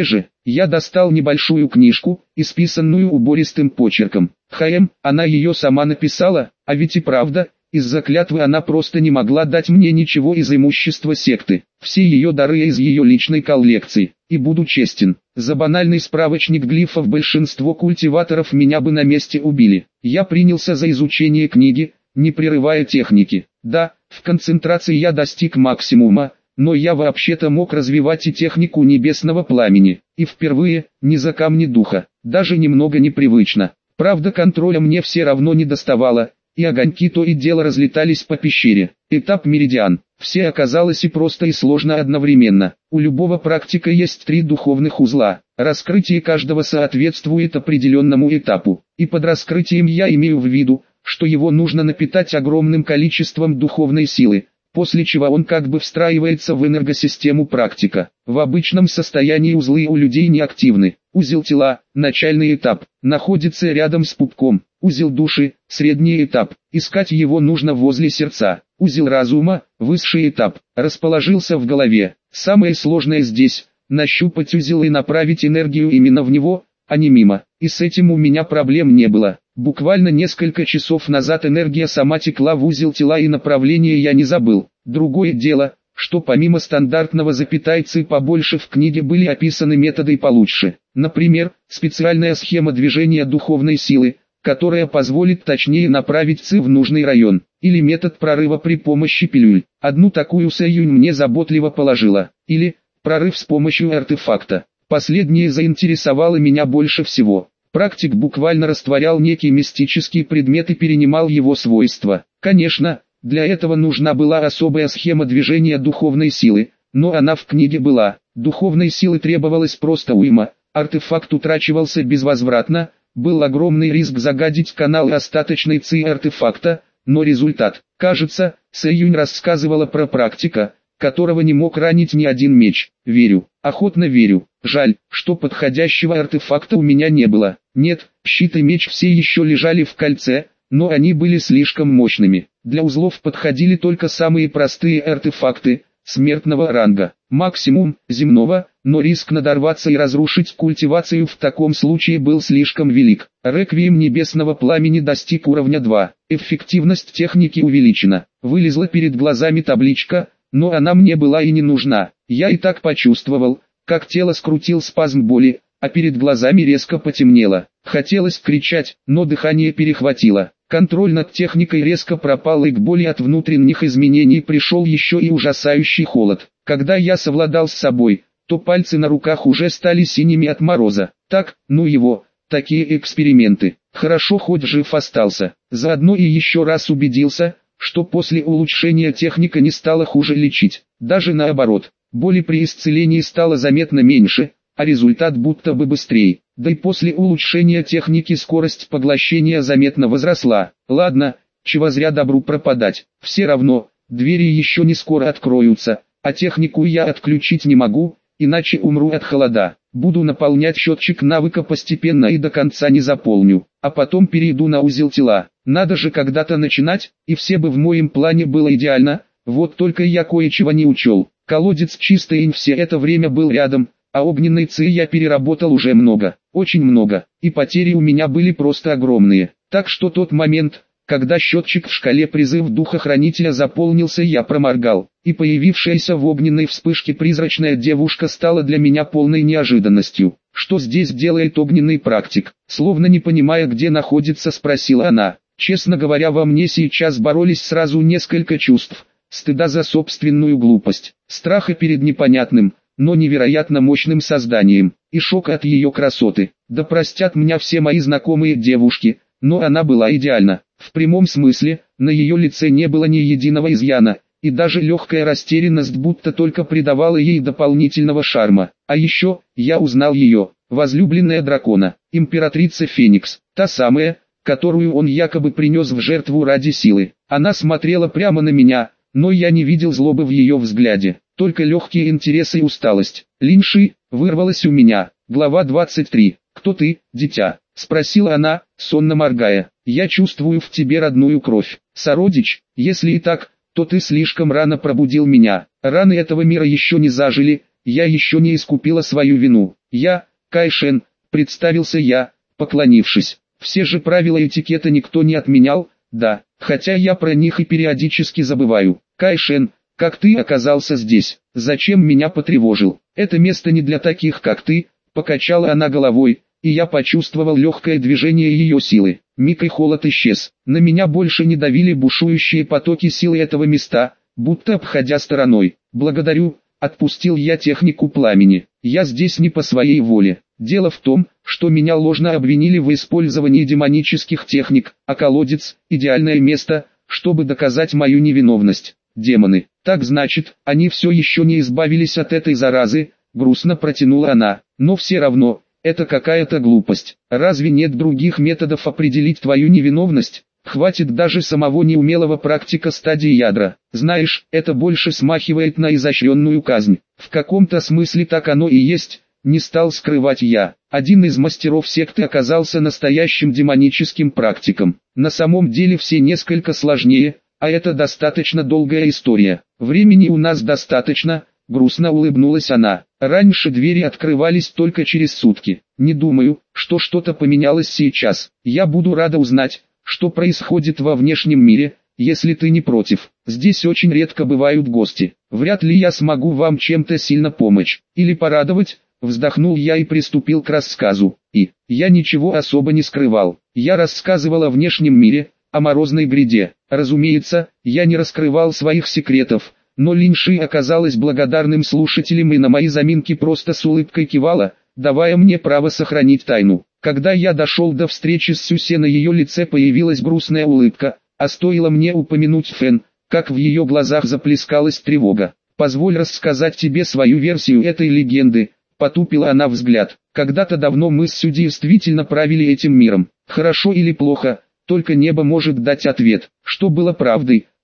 я достал небольшую книжку, исписанную убористым почерком. Она ее сама написала, а ведь и правда, из-за клятвы она просто не могла дать мне ничего из имущества секты. Все ее дары из ее личной коллекции. И буду честен, за банальный справочник глифов большинство культиваторов меня бы на месте убили. Я принялся за изучение книги, не прерывая техники. Да, в концентрации я достиг максимума, но я вообще-то мог развивать и технику небесного пламени. И впервые, не за камни духа, даже немного непривычно. Правда, контроля мне все равно не доставало, и огоньки то и дело разлетались по пещере. Этап меридиан. Все оказалось и просто и сложно одновременно. У любого практика есть 3 духовных узла. Раскрытие каждого соответствует определенному этапу. И под раскрытием я имею в виду, что его нужно напитать огромным количеством духовной силы, после чего он как бы встраивается в энергосистему практика. В обычном состоянии узлы у людей не активны. Узел тела, начальный этап, находится рядом с пупком. Узел души, средний этап, искать его нужно возле сердца. Узел разума, высший этап, расположился в голове. Самое сложное здесь – нащупать узел и направить энергию именно в него, а не мимо. И с этим у меня проблем не было. Буквально несколько часов назад энергия сама текла в узел тела, и направление я не забыл. Другое дело, что помимо стандартного запятайцы побольше в книге были описаны методы получше. Например, специальная схема движения духовной силы, которая позволит точнее направить ци в нужный район, или метод прорыва при помощи пилюль. Одну такую Сэюнь мне заботливо положила, или прорыв с помощью артефакта. Последнее заинтересовало меня больше всего. Практик буквально растворял некий мистический предмет и перенимал его свойства. Конечно, для этого нужна была особая схема движения духовной силы, но она в книге была. Духовной силы требовалось просто уйма, артефакт утрачивался безвозвратно, был огромный риск загадить каналы остаточной ци артефакта, но результат, кажется, Сэюнь рассказывала про практика, которого не мог ранить ни один меч. Верю, охотно верю. Жаль, что подходящего артефакта у меня не было. Нет, щит и меч все еще лежали в кольце, но они были слишком мощными. Для узлов подходили только самые простые артефакты, смертного ранга, максимум земного, но риск надорваться и разрушить культивацию в таком случае был слишком велик. Реквием небесного пламени достиг уровня 2, эффективность техники увеличена. Вылезла перед глазами табличка, но она мне была и не нужна. Я и так почувствовал, как тело скрутил спазм боли, а перед глазами резко потемнело. Хотелось кричать, но дыхание перехватило. Контроль над техникой резко пропал, и к боли от внутренних изменений пришел еще и ужасающий холод. Когда я совладал с собой, то пальцы на руках уже стали синими от мороза. Так, ну его, такие эксперименты. Хорошо хоть жив остался. Заодно и еще раз убедился, что после улучшения техника не стала хуже лечить. Даже наоборот, боли при исцелении стало заметно меньше, а результат будто бы быстрее. Да и после улучшения техники скорость поглощения заметно возросла. Ладно, чего зря добру пропадать. Все равно, двери еще не скоро откроются, а технику я отключить не могу, иначе умру от холода. Буду наполнять счетчик навыка постепенно и до конца не заполню, а потом перейду на узел тела. Надо же когда-то начинать, и все бы в моем плане было идеально, вот только я кое-чего не учел. Колодец чистой все это время был рядом, а огненной ци я переработал уже много, очень много, и потери у меня были просто огромные. Так что тот момент, когда счетчик в шкале призыв духа-хранителя заполнился, я проморгал, и появившаяся в огненной вспышке призрачная девушка стала для меня полной неожиданностью. «Что здесь делает огненный практик?» Словно не понимая, где находится, спросила она. Честно говоря, во мне сейчас боролись сразу несколько чувств: стыда за собственную глупость, страха перед непонятным, но невероятно мощным созданием, и шок от ее красоты. Да простят меня все мои знакомые девушки, но она была идеальна. В прямом смысле, на ее лице не было ни единого изъяна, и даже легкая растерянность будто только придавала ей дополнительного шарма. А еще, я узнал ее, возлюбленная дракона, императрица Феникс, та самая, которую он якобы принес в жертву ради силы. Она смотрела прямо на меня, но я не видел злобы в ее взгляде, только легкие интересы и усталость. «Линши», вырвалось у меня. Глава 23. «Кто ты, дитя?» — спросила она, сонно моргая. «Я чувствую в тебе родную кровь. Сородич, если и так, то ты слишком рано пробудил меня. Раны этого мира еще не зажили, я еще не искупила свою вину. Я, Кайшен», — представился я, поклонившись. Все же правила этикета никто не отменял, да, хотя я про них и периодически забываю. «Кайшен, как ты оказался здесь? Зачем меня потревожил? Это место не для таких, как ты», — покачала она головой, и я почувствовал легкое движение ее силы. Миг и холод исчез. На меня больше не давили бушующие потоки силы этого места, будто обходя стороной. «Благодарю», — отпустил я технику пламени. «Я здесь не по своей воле. Дело в том, что меня ложно обвинили в использовании демонических техник, а колодец — идеальное место, чтобы доказать мою невиновность. Демоны, так значит, они все еще не избавились от этой заразы», — грустно протянула она. «Но все равно, это какая-то глупость. Разве нет других методов определить твою невиновность? Хватит даже самого неумелого практика стадии ядра. Знаешь, это больше смахивает на изощренную казнь». «В каком-то смысле так оно и есть», — не стал скрывать я. Один из мастеров секты оказался настоящим демоническим практиком. На самом деле все несколько сложнее, а это достаточно долгая история. Времени у нас достаточно, грустно улыбнулась она. Раньше двери открывались только через сутки. Не думаю, что что-то поменялось сейчас. Я буду рада узнать, что происходит во внешнем мире, если ты не против. Здесь очень редко бывают гости. Вряд ли я смогу вам чем-то сильно помочь. Или порадовать. Вздохнул я и приступил к рассказу. И я ничего особо не скрывал. Я рассказывал о внешнем мире, о морозной гряде. Разумеется, я не раскрывал своих секретов, но Линши оказалась благодарным слушателем и на мои заминки просто с улыбкой кивала, давая мне право сохранить тайну. Когда я дошел до встречи с Сюсе, на ее лице появилась грустная улыбка, а стоило мне упомянуть Фэн, как в ее глазах заплескалась тревога. «Позволь рассказать тебе свою версию этой легенды», — потупила она взгляд. «Когда-то давно мы с Сю действительно правили этим миром. Хорошо или плохо, только небо может дать ответ. Что было правдой,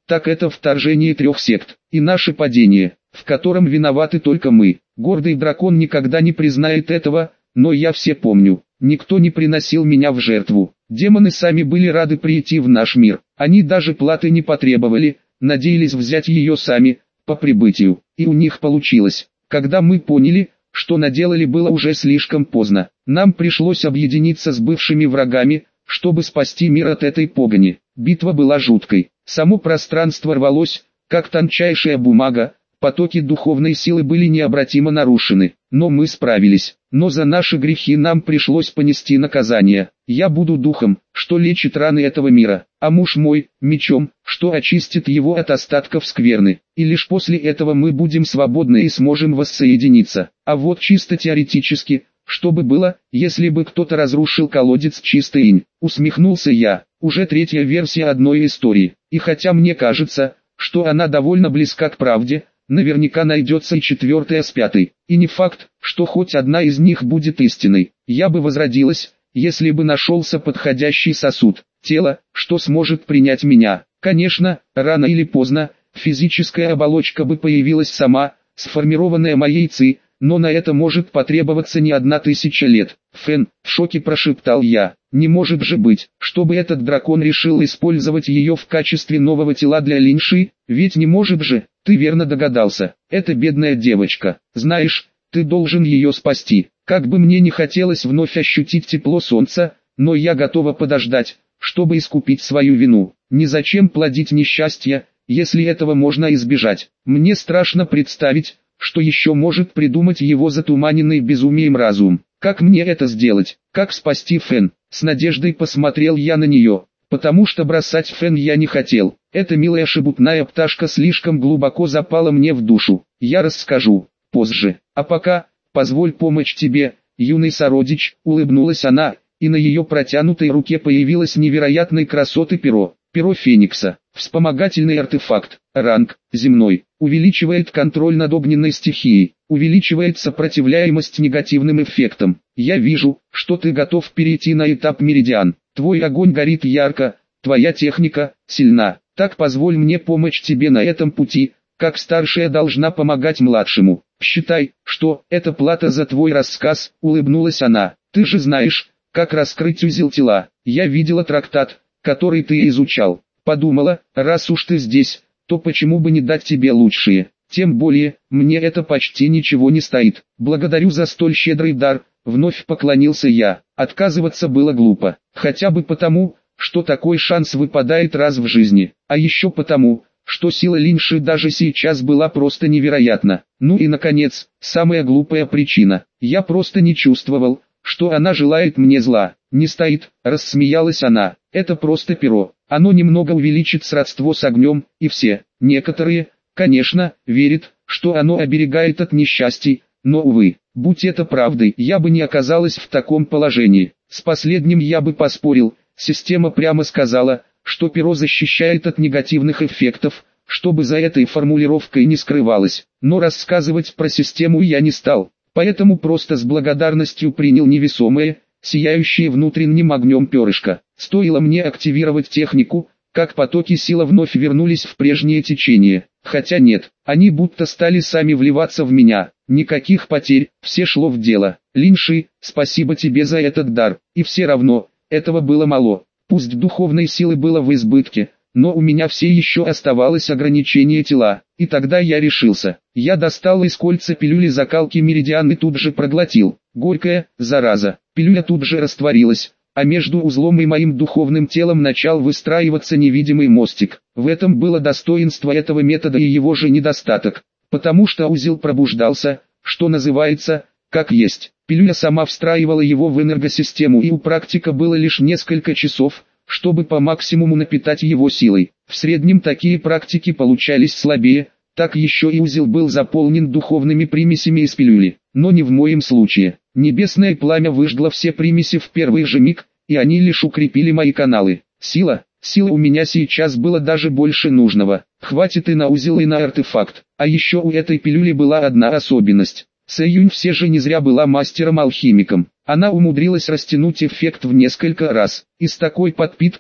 так это вторжение 3 сект, и наше падение, в котором виноваты только мы. Гордый дракон никогда не признает этого, но я все помню. Никто не приносил меня в жертву. Демоны сами были рады прийти в наш мир. Они даже платы не потребовали, надеялись взять ее сами, по прибытию. И у них получилось. Когда мы поняли, что наделали, было уже слишком поздно. Нам пришлось объединиться с бывшими врагами, чтобы спасти мир от этой погони. Битва была жуткой. Само пространство рвалось, как тончайшая бумага, потоки духовной силы были необратимо нарушены. Но мы справились. Но за наши грехи нам пришлось понести наказание. Я буду духом, что лечит раны этого мира, а муж мой – мечом, что очистит его от остатков скверны. И лишь после этого мы будем свободны и сможем воссоединиться. А вот чисто теоретически, что бы было, если бы кто-то разрушил колодец чистой инь? Усмехнулся я. Уже 3-я версия одной истории. И хотя мне кажется, что она довольно близка к правде, наверняка найдется и 4-я с 5-й. И не факт, что хоть одна из них будет истиной. Я бы возродилась, если бы нашелся подходящий сосуд, тело, что сможет принять меня. Конечно, рано или поздно, физическая оболочка бы появилась сама, сформированная моей ци, но на это может потребоваться не 1000 лет. Фэн, в шоке прошептал я. Не может же быть, чтобы этот дракон решил использовать ее в качестве нового тела для Линьши, ведь не может же, ты верно догадался. Это бедная девочка. Знаешь, ты должен ее спасти. Как бы мне не хотелось вновь ощутить тепло солнца, но я готова подождать, чтобы искупить свою вину. Незачем плодить несчастье, если этого можно избежать. Мне страшно представить, что еще может придумать его затуманенный безумием разум. Как мне это сделать? Как спасти Фэн? С надеждой посмотрел я на нее, потому что бросать Фэн я не хотел. Эта милая шебутная пташка слишком глубоко запала мне в душу. Я расскажу позже. А пока, позволь помочь тебе, юный сородич, улыбнулась она, и на ее протянутой руке появилось невероятной красоты перо. Перо Феникса. Вспомогательный артефакт. Ранг. Земной. Увеличивает контроль над огненной стихией. Увеличивает сопротивляемость негативным эффектам. Я вижу, что ты готов перейти на этап меридиан. Твой огонь горит ярко, твоя техника сильна. Так позволь мне помочь тебе на этом пути, как старшая должна помогать младшему. Считай, что это плата за твой рассказ, улыбнулась она. Ты же знаешь, как раскрыть узел тела. Я видела трактат, который ты изучал. Подумала, раз уж ты здесь, то почему бы не дать тебе лучшие? Тем более, мне это почти ничего не стоит. Благодарю за столь щедрый дар, вновь поклонился я. Отказываться было глупо. Хотя бы потому, что такой шанс выпадает раз в жизни. А еще потому, что сила Линьши даже сейчас была просто невероятна. Ну и наконец, самая глупая причина. Я просто не чувствовал, что она желает мне зла. Не стоит, рассмеялась она. Это просто перо. Оно немного увеличит сродство с огнем, и все. Некоторые, конечно, верят, что оно оберегает от несчастий, но увы, будь это правдой, я бы не оказалась в таком положении. С последним я бы поспорил. Система прямо сказала, что перо защищает от негативных эффектов, чтобы за этой формулировкой не скрывалось. Но рассказывать про систему я не стал, поэтому просто с благодарностью принял невесомое, сияющее внутренним огнем перышко. Стоило мне активировать технику, как потоки силы вновь вернулись в прежнее течение. Хотя нет, они будто стали сами вливаться в меня. Никаких потерь, все шло в дело. Линьши, спасибо тебе за этот дар. И все равно, этого было мало. Пусть духовной силы было в избытке, но у меня все еще оставалось ограничение тела. И тогда я решился. Я достал из кольца пилюли закалки меридиан и тут же проглотил. Горькая, зараза. Пилюля тут же растворилась, а между узлом и моим духовным телом начал выстраиваться невидимый мостик. В этом было достоинство этого метода и его же недостаток, потому что узел пробуждался, что называется, как есть. Пилюля сама встраивала его в энергосистему, и у практика было лишь несколько часов, чтобы по максимуму напитать его силой. В среднем такие практики получались слабее, так еще и узел был заполнен духовными примесями из пилюли. Но не в моем случае. Небесное пламя выжгло все примеси в первый же миг, и они лишь укрепили мои каналы. Сила у меня сейчас было даже больше нужного. Хватит и на узел, и на артефакт. А еще у этой пилюли была одна особенность. Сэйюнь все же не зря была мастером-алхимиком. Она умудрилась растянуть эффект в несколько раз. И с такой подпиткой,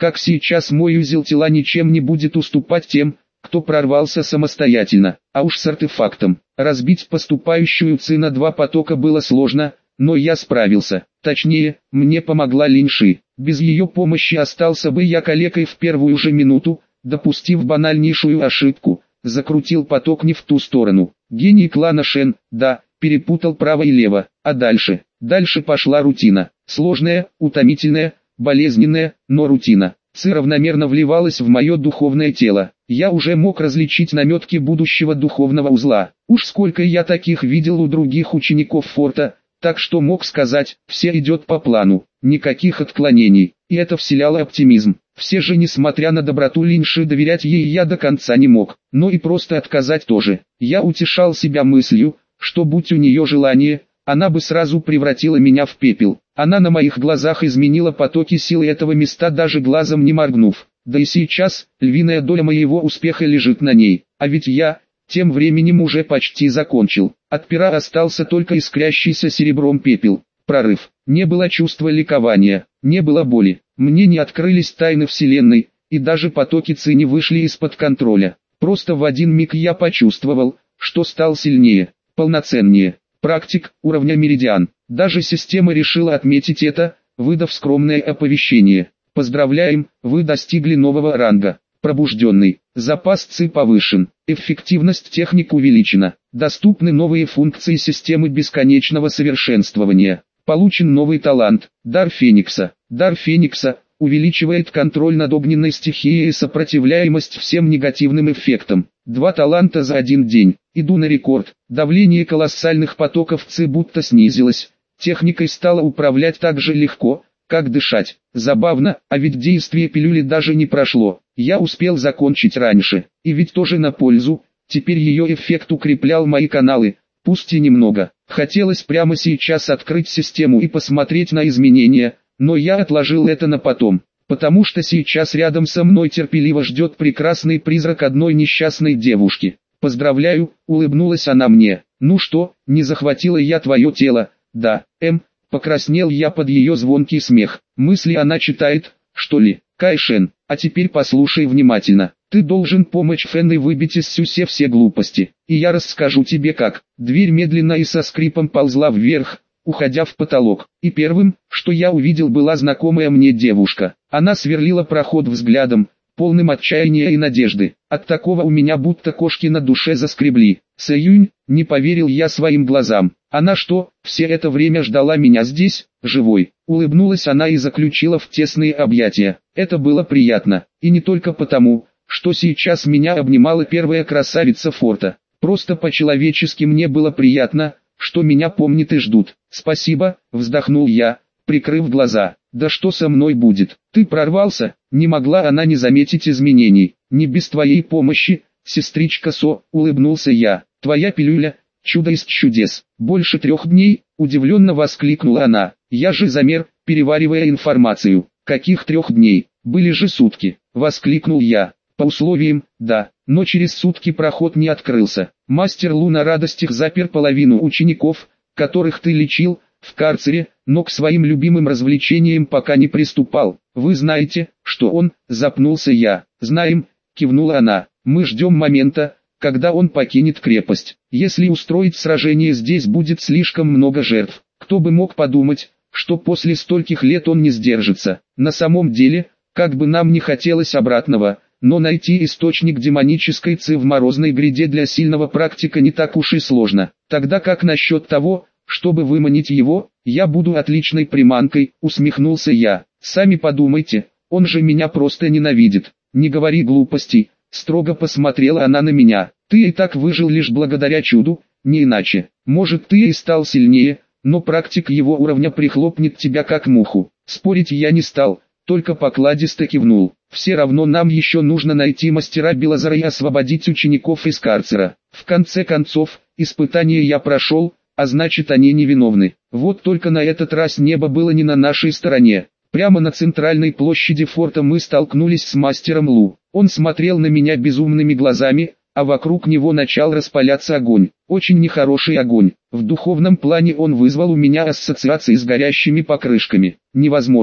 как сейчас мой узел тела ничем не будет уступать тем, кто прорвался самостоятельно, а уж с артефактом. Разбить поступающую ци на два потока было сложно, но я справился. Точнее, мне помогла Линьши. Без ее помощи остался бы я калекой в первую же минуту, допустив банальнейшую ошибку, закрутил поток не в ту сторону. Гений клана Шен, да, перепутал право и лево, а дальше? Дальше пошла рутина. Сложная, утомительная, болезненная, но рутина. Ци равномерно вливалась в мое духовное тело. Я уже мог различить наметки будущего духовного узла. Уж сколько я таких видел у других учеников форта, так что мог сказать, все идет по плану, никаких отклонений. И это вселяло оптимизм. Все же, несмотря на доброту Линьши, доверять ей я до конца не мог, но и просто отказать тоже. Я утешал себя мыслью, что будь у нее желание, она бы сразу превратила меня в пепел. Она на моих глазах изменила потоки силы этого места, даже глазом не моргнув. Да и сейчас, львиная доля моего успеха лежит на ней. А ведь я, тем временем уже почти закончил. От пера остался только искрящийся серебром пепел. Прорыв. Не было чувства ликования, не было боли. Мне не открылись тайны Вселенной, и даже потоки ци не вышли из-под контроля. Просто в один миг я почувствовал, что стал сильнее, полноценнее. Практик уровня Меридиан. Даже система решила отметить это, выдав скромное оповещение. Поздравляем, вы достигли нового ранга. Пробужденный. Запас ци повышен. Эффективность техник увеличена. Доступны новые функции системы бесконечного совершенствования. Получен новый талант. Дар Феникса. Дар Феникса увеличивает контроль над огненной стихией и сопротивляемость всем негативным эффектам. 2 таланта за один день. Иду на рекорд. Давление колоссальных потоков ци будто снизилось. Техникой стало управлять так же легко, как дышать. Забавно, а ведь действие пилюли даже не прошло. Я успел закончить раньше. И ведь тоже на пользу. Теперь ее эффект укреплял мои каналы, пусть и немного. Хотелось прямо сейчас открыть систему и посмотреть на изменения, но я отложил это на потом. Потому что сейчас рядом со мной терпеливо ждет прекрасный призрак одной несчастной девушки. «Поздравляю», — улыбнулась она мне. «Ну что, не захватила я твое тело?» «Да, покраснел я под ее звонкий смех. Мысли она читает, что ли? Кайшен, а теперь послушай внимательно. Ты должен помочь Фэнной выбить из Сюсе все глупости. И я расскажу тебе как». Дверь медленно и со скрипом ползла вверх, уходя в потолок. И первым, что я увидел, была знакомая мне девушка. Она сверлила проход взглядом, полным отчаяния и надежды. От такого у меня будто кошки на душе заскребли. «Сэюнь», не поверил я своим глазам. «Она что, все это время ждала меня здесь, живой?» Улыбнулась она и заключила в тесные объятия. Это было приятно, и не только потому, что сейчас меня обнимала первая красавица форта. Просто по-человечески мне было приятно, что меня помнят и ждут. «Спасибо», вздохнул я, прикрыв глаза. «Да что со мной будет? Ты прорвался?» Не могла она не заметить изменений. «Не без твоей помощи, сестричка Со», улыбнулся я. «Твоя пилюля, чудо из чудес. Больше 3 дней», удивленно воскликнула она. «Я же замер, переваривая информацию». «Каких 3 дней? Были же сутки», воскликнул я. «По условиям, да, но через сутки проход не открылся. Мастер Лу на радостях запер половину учеников, которых ты лечил, в карцере, но к своим любимым развлечениям пока не приступал. Вы знаете, что он?» запнулся я. «Знаем», кивнула она. «Мы ждем момента, когда он покинет крепость. Если устроить сражение здесь, будет слишком много жертв. Кто бы мог подумать, что после стольких лет он не сдержится. На самом деле, как бы нам не хотелось обратного, но найти источник демонической ци в морозной гряде для сильного практика не так уж и сложно. Тогда как насчет того, чтобы выманить его? Я буду отличной приманкой», усмехнулся я. «Сами подумайте, он же меня просто ненавидит». «Не говори глупостей», строго посмотрела она на меня. «Ты и так выжил лишь благодаря чуду, не иначе. Может, ты и стал сильнее, но практик его уровня прихлопнет тебя как муху». Спорить я не стал, только покладисто кивнул. «Все равно нам еще нужно найти мастера Белозара и освободить учеников из карцера. В конце концов, испытание я прошел, а значит, они невиновны». Вот только на этот раз небо было не на нашей стороне. Прямо на центральной площади форта мы столкнулись с мастером Лу. Он смотрел на меня безумными глазами, а вокруг него начал распаляться огонь. Очень нехороший огонь. В духовном плане он вызвал у меня ассоциации с горящими покрышками. Невозможно.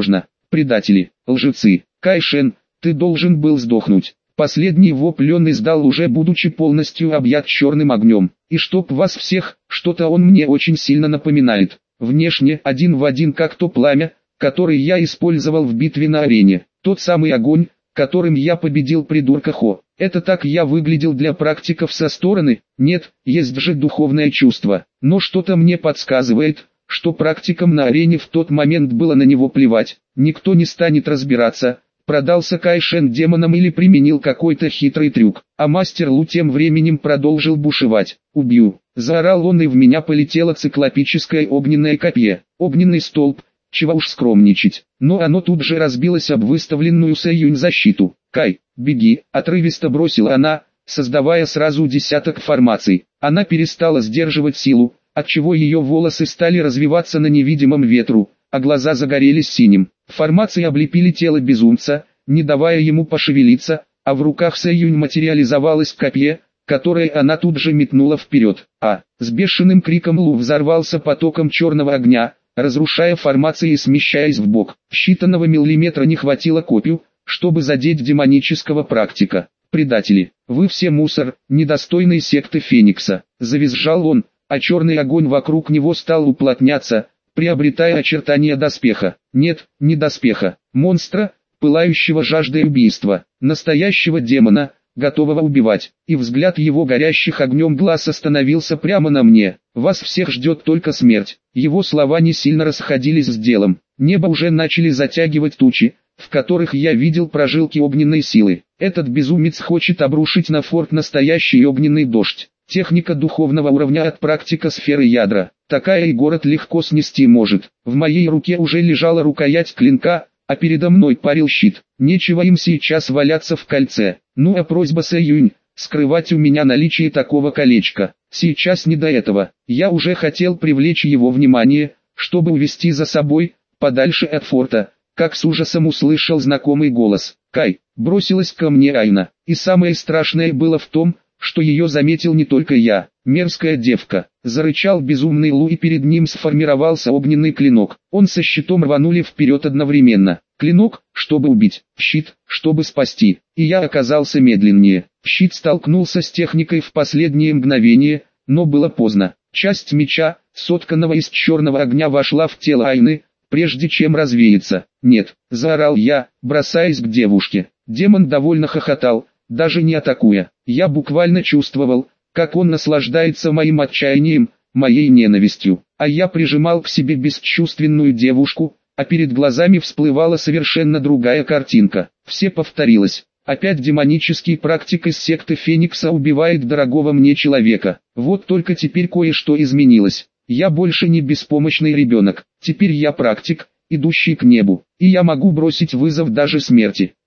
предатели, лжецы. Кайшен, ты должен был сдохнуть. Последний вопль он издал, уже будучи полностью объят черным огнем. И чтоб вас всех, что-то он мне очень сильно напоминает. Внешне один в один как то пламя, который я использовал в битве на арене. Тот самый огонь, которым я победил придурка Хо. Это так я выглядел для практиков со стороны? Нет, есть же духовное чувство. Но что-то мне подсказывает, что практикам на арене в тот момент было на него плевать. Никто не станет разбираться, продался Кайшен демоном или применил какой-то хитрый трюк. А мастер Лу тем временем продолжил бушевать. «Убью!» – заорал он, и в меня полетело циклопическое огненное копье. Огненный столб, чего уж скромничать. Но оно тут же разбилось об выставленную Сэйюнь защиту. «Кай, беги!» – отрывисто бросила она, создавая сразу десяток формаций. Она перестала сдерживать силу, отчего ее волосы стали развиваться на невидимом ветру, а глаза загорелись синим. Формации облепили тело безумца, не давая ему пошевелиться, а в руках Сэйюнь материализовалось копье, которое она тут же метнула вперед. С бешеным криком Лу взорвался потоком черного огня, разрушая формации и смещаясь вбок. Считанного миллиметра не хватило копью, чтобы задеть демонического практика. «Предатели, вы все мусор, недостойные секты Феникса», — завизжал он, а черный огонь вокруг него стал уплотняться, приобретая очертания доспеха. Нет, не доспеха, монстра, пылающего жаждой убийства, настоящего демона, готового убивать. И взгляд его горящих огнем глаз остановился прямо на мне. «Вас всех ждет только смерть». Его слова не сильно расходились с делом. Небо уже начали затягивать тучи, в которых я видел прожилки огненной силы. Этот безумец хочет обрушить на форт настоящий огненный дождь. Техника духовного уровня от практика сферы ядра. Такая и город легко снести может. В моей руке уже лежала рукоять клинка, а передо мной парил щит. Нечего им сейчас валяться в кольце. Ну а просьба Сэйюнь, скрывать у меня наличие такого колечка. Сейчас не до этого. Я уже хотел привлечь его внимание, чтобы увести за собой, подальше от форта, как с ужасом услышал знакомый голос. «Кай!» — бросилась ко мне Айна. И самое страшное было в том, что ее заметил не только я. «Мерзкая девка!» — зарычал безумный Лу, и перед ним сформировался огненный клинок. Он со щитом рванули вперед одновременно. Клинок, чтобы убить, щит, чтобы спасти. И я оказался медленнее. Щит столкнулся с техникой в последнее мгновение, но было поздно. Часть меча, сотканного из черного огня, вошла в тело Айны, прежде чем развеяться. «Нет!» — заорал я, бросаясь к девушке. Демон довольно хохотал, даже не атакуя. Я буквально чувствовал, как он наслаждается моим отчаянием, моей ненавистью. А я прижимал к себе бесчувственную девушку, а перед глазами всплывала совершенно другая картинка. Все повторилось. Опять демонический практик из секты Феникса убивает дорогого мне человека. Вот только теперь кое-что изменилось. Я больше не беспомощный ребенок. Теперь я практик, идущий к небу. И я могу бросить вызов даже смерти.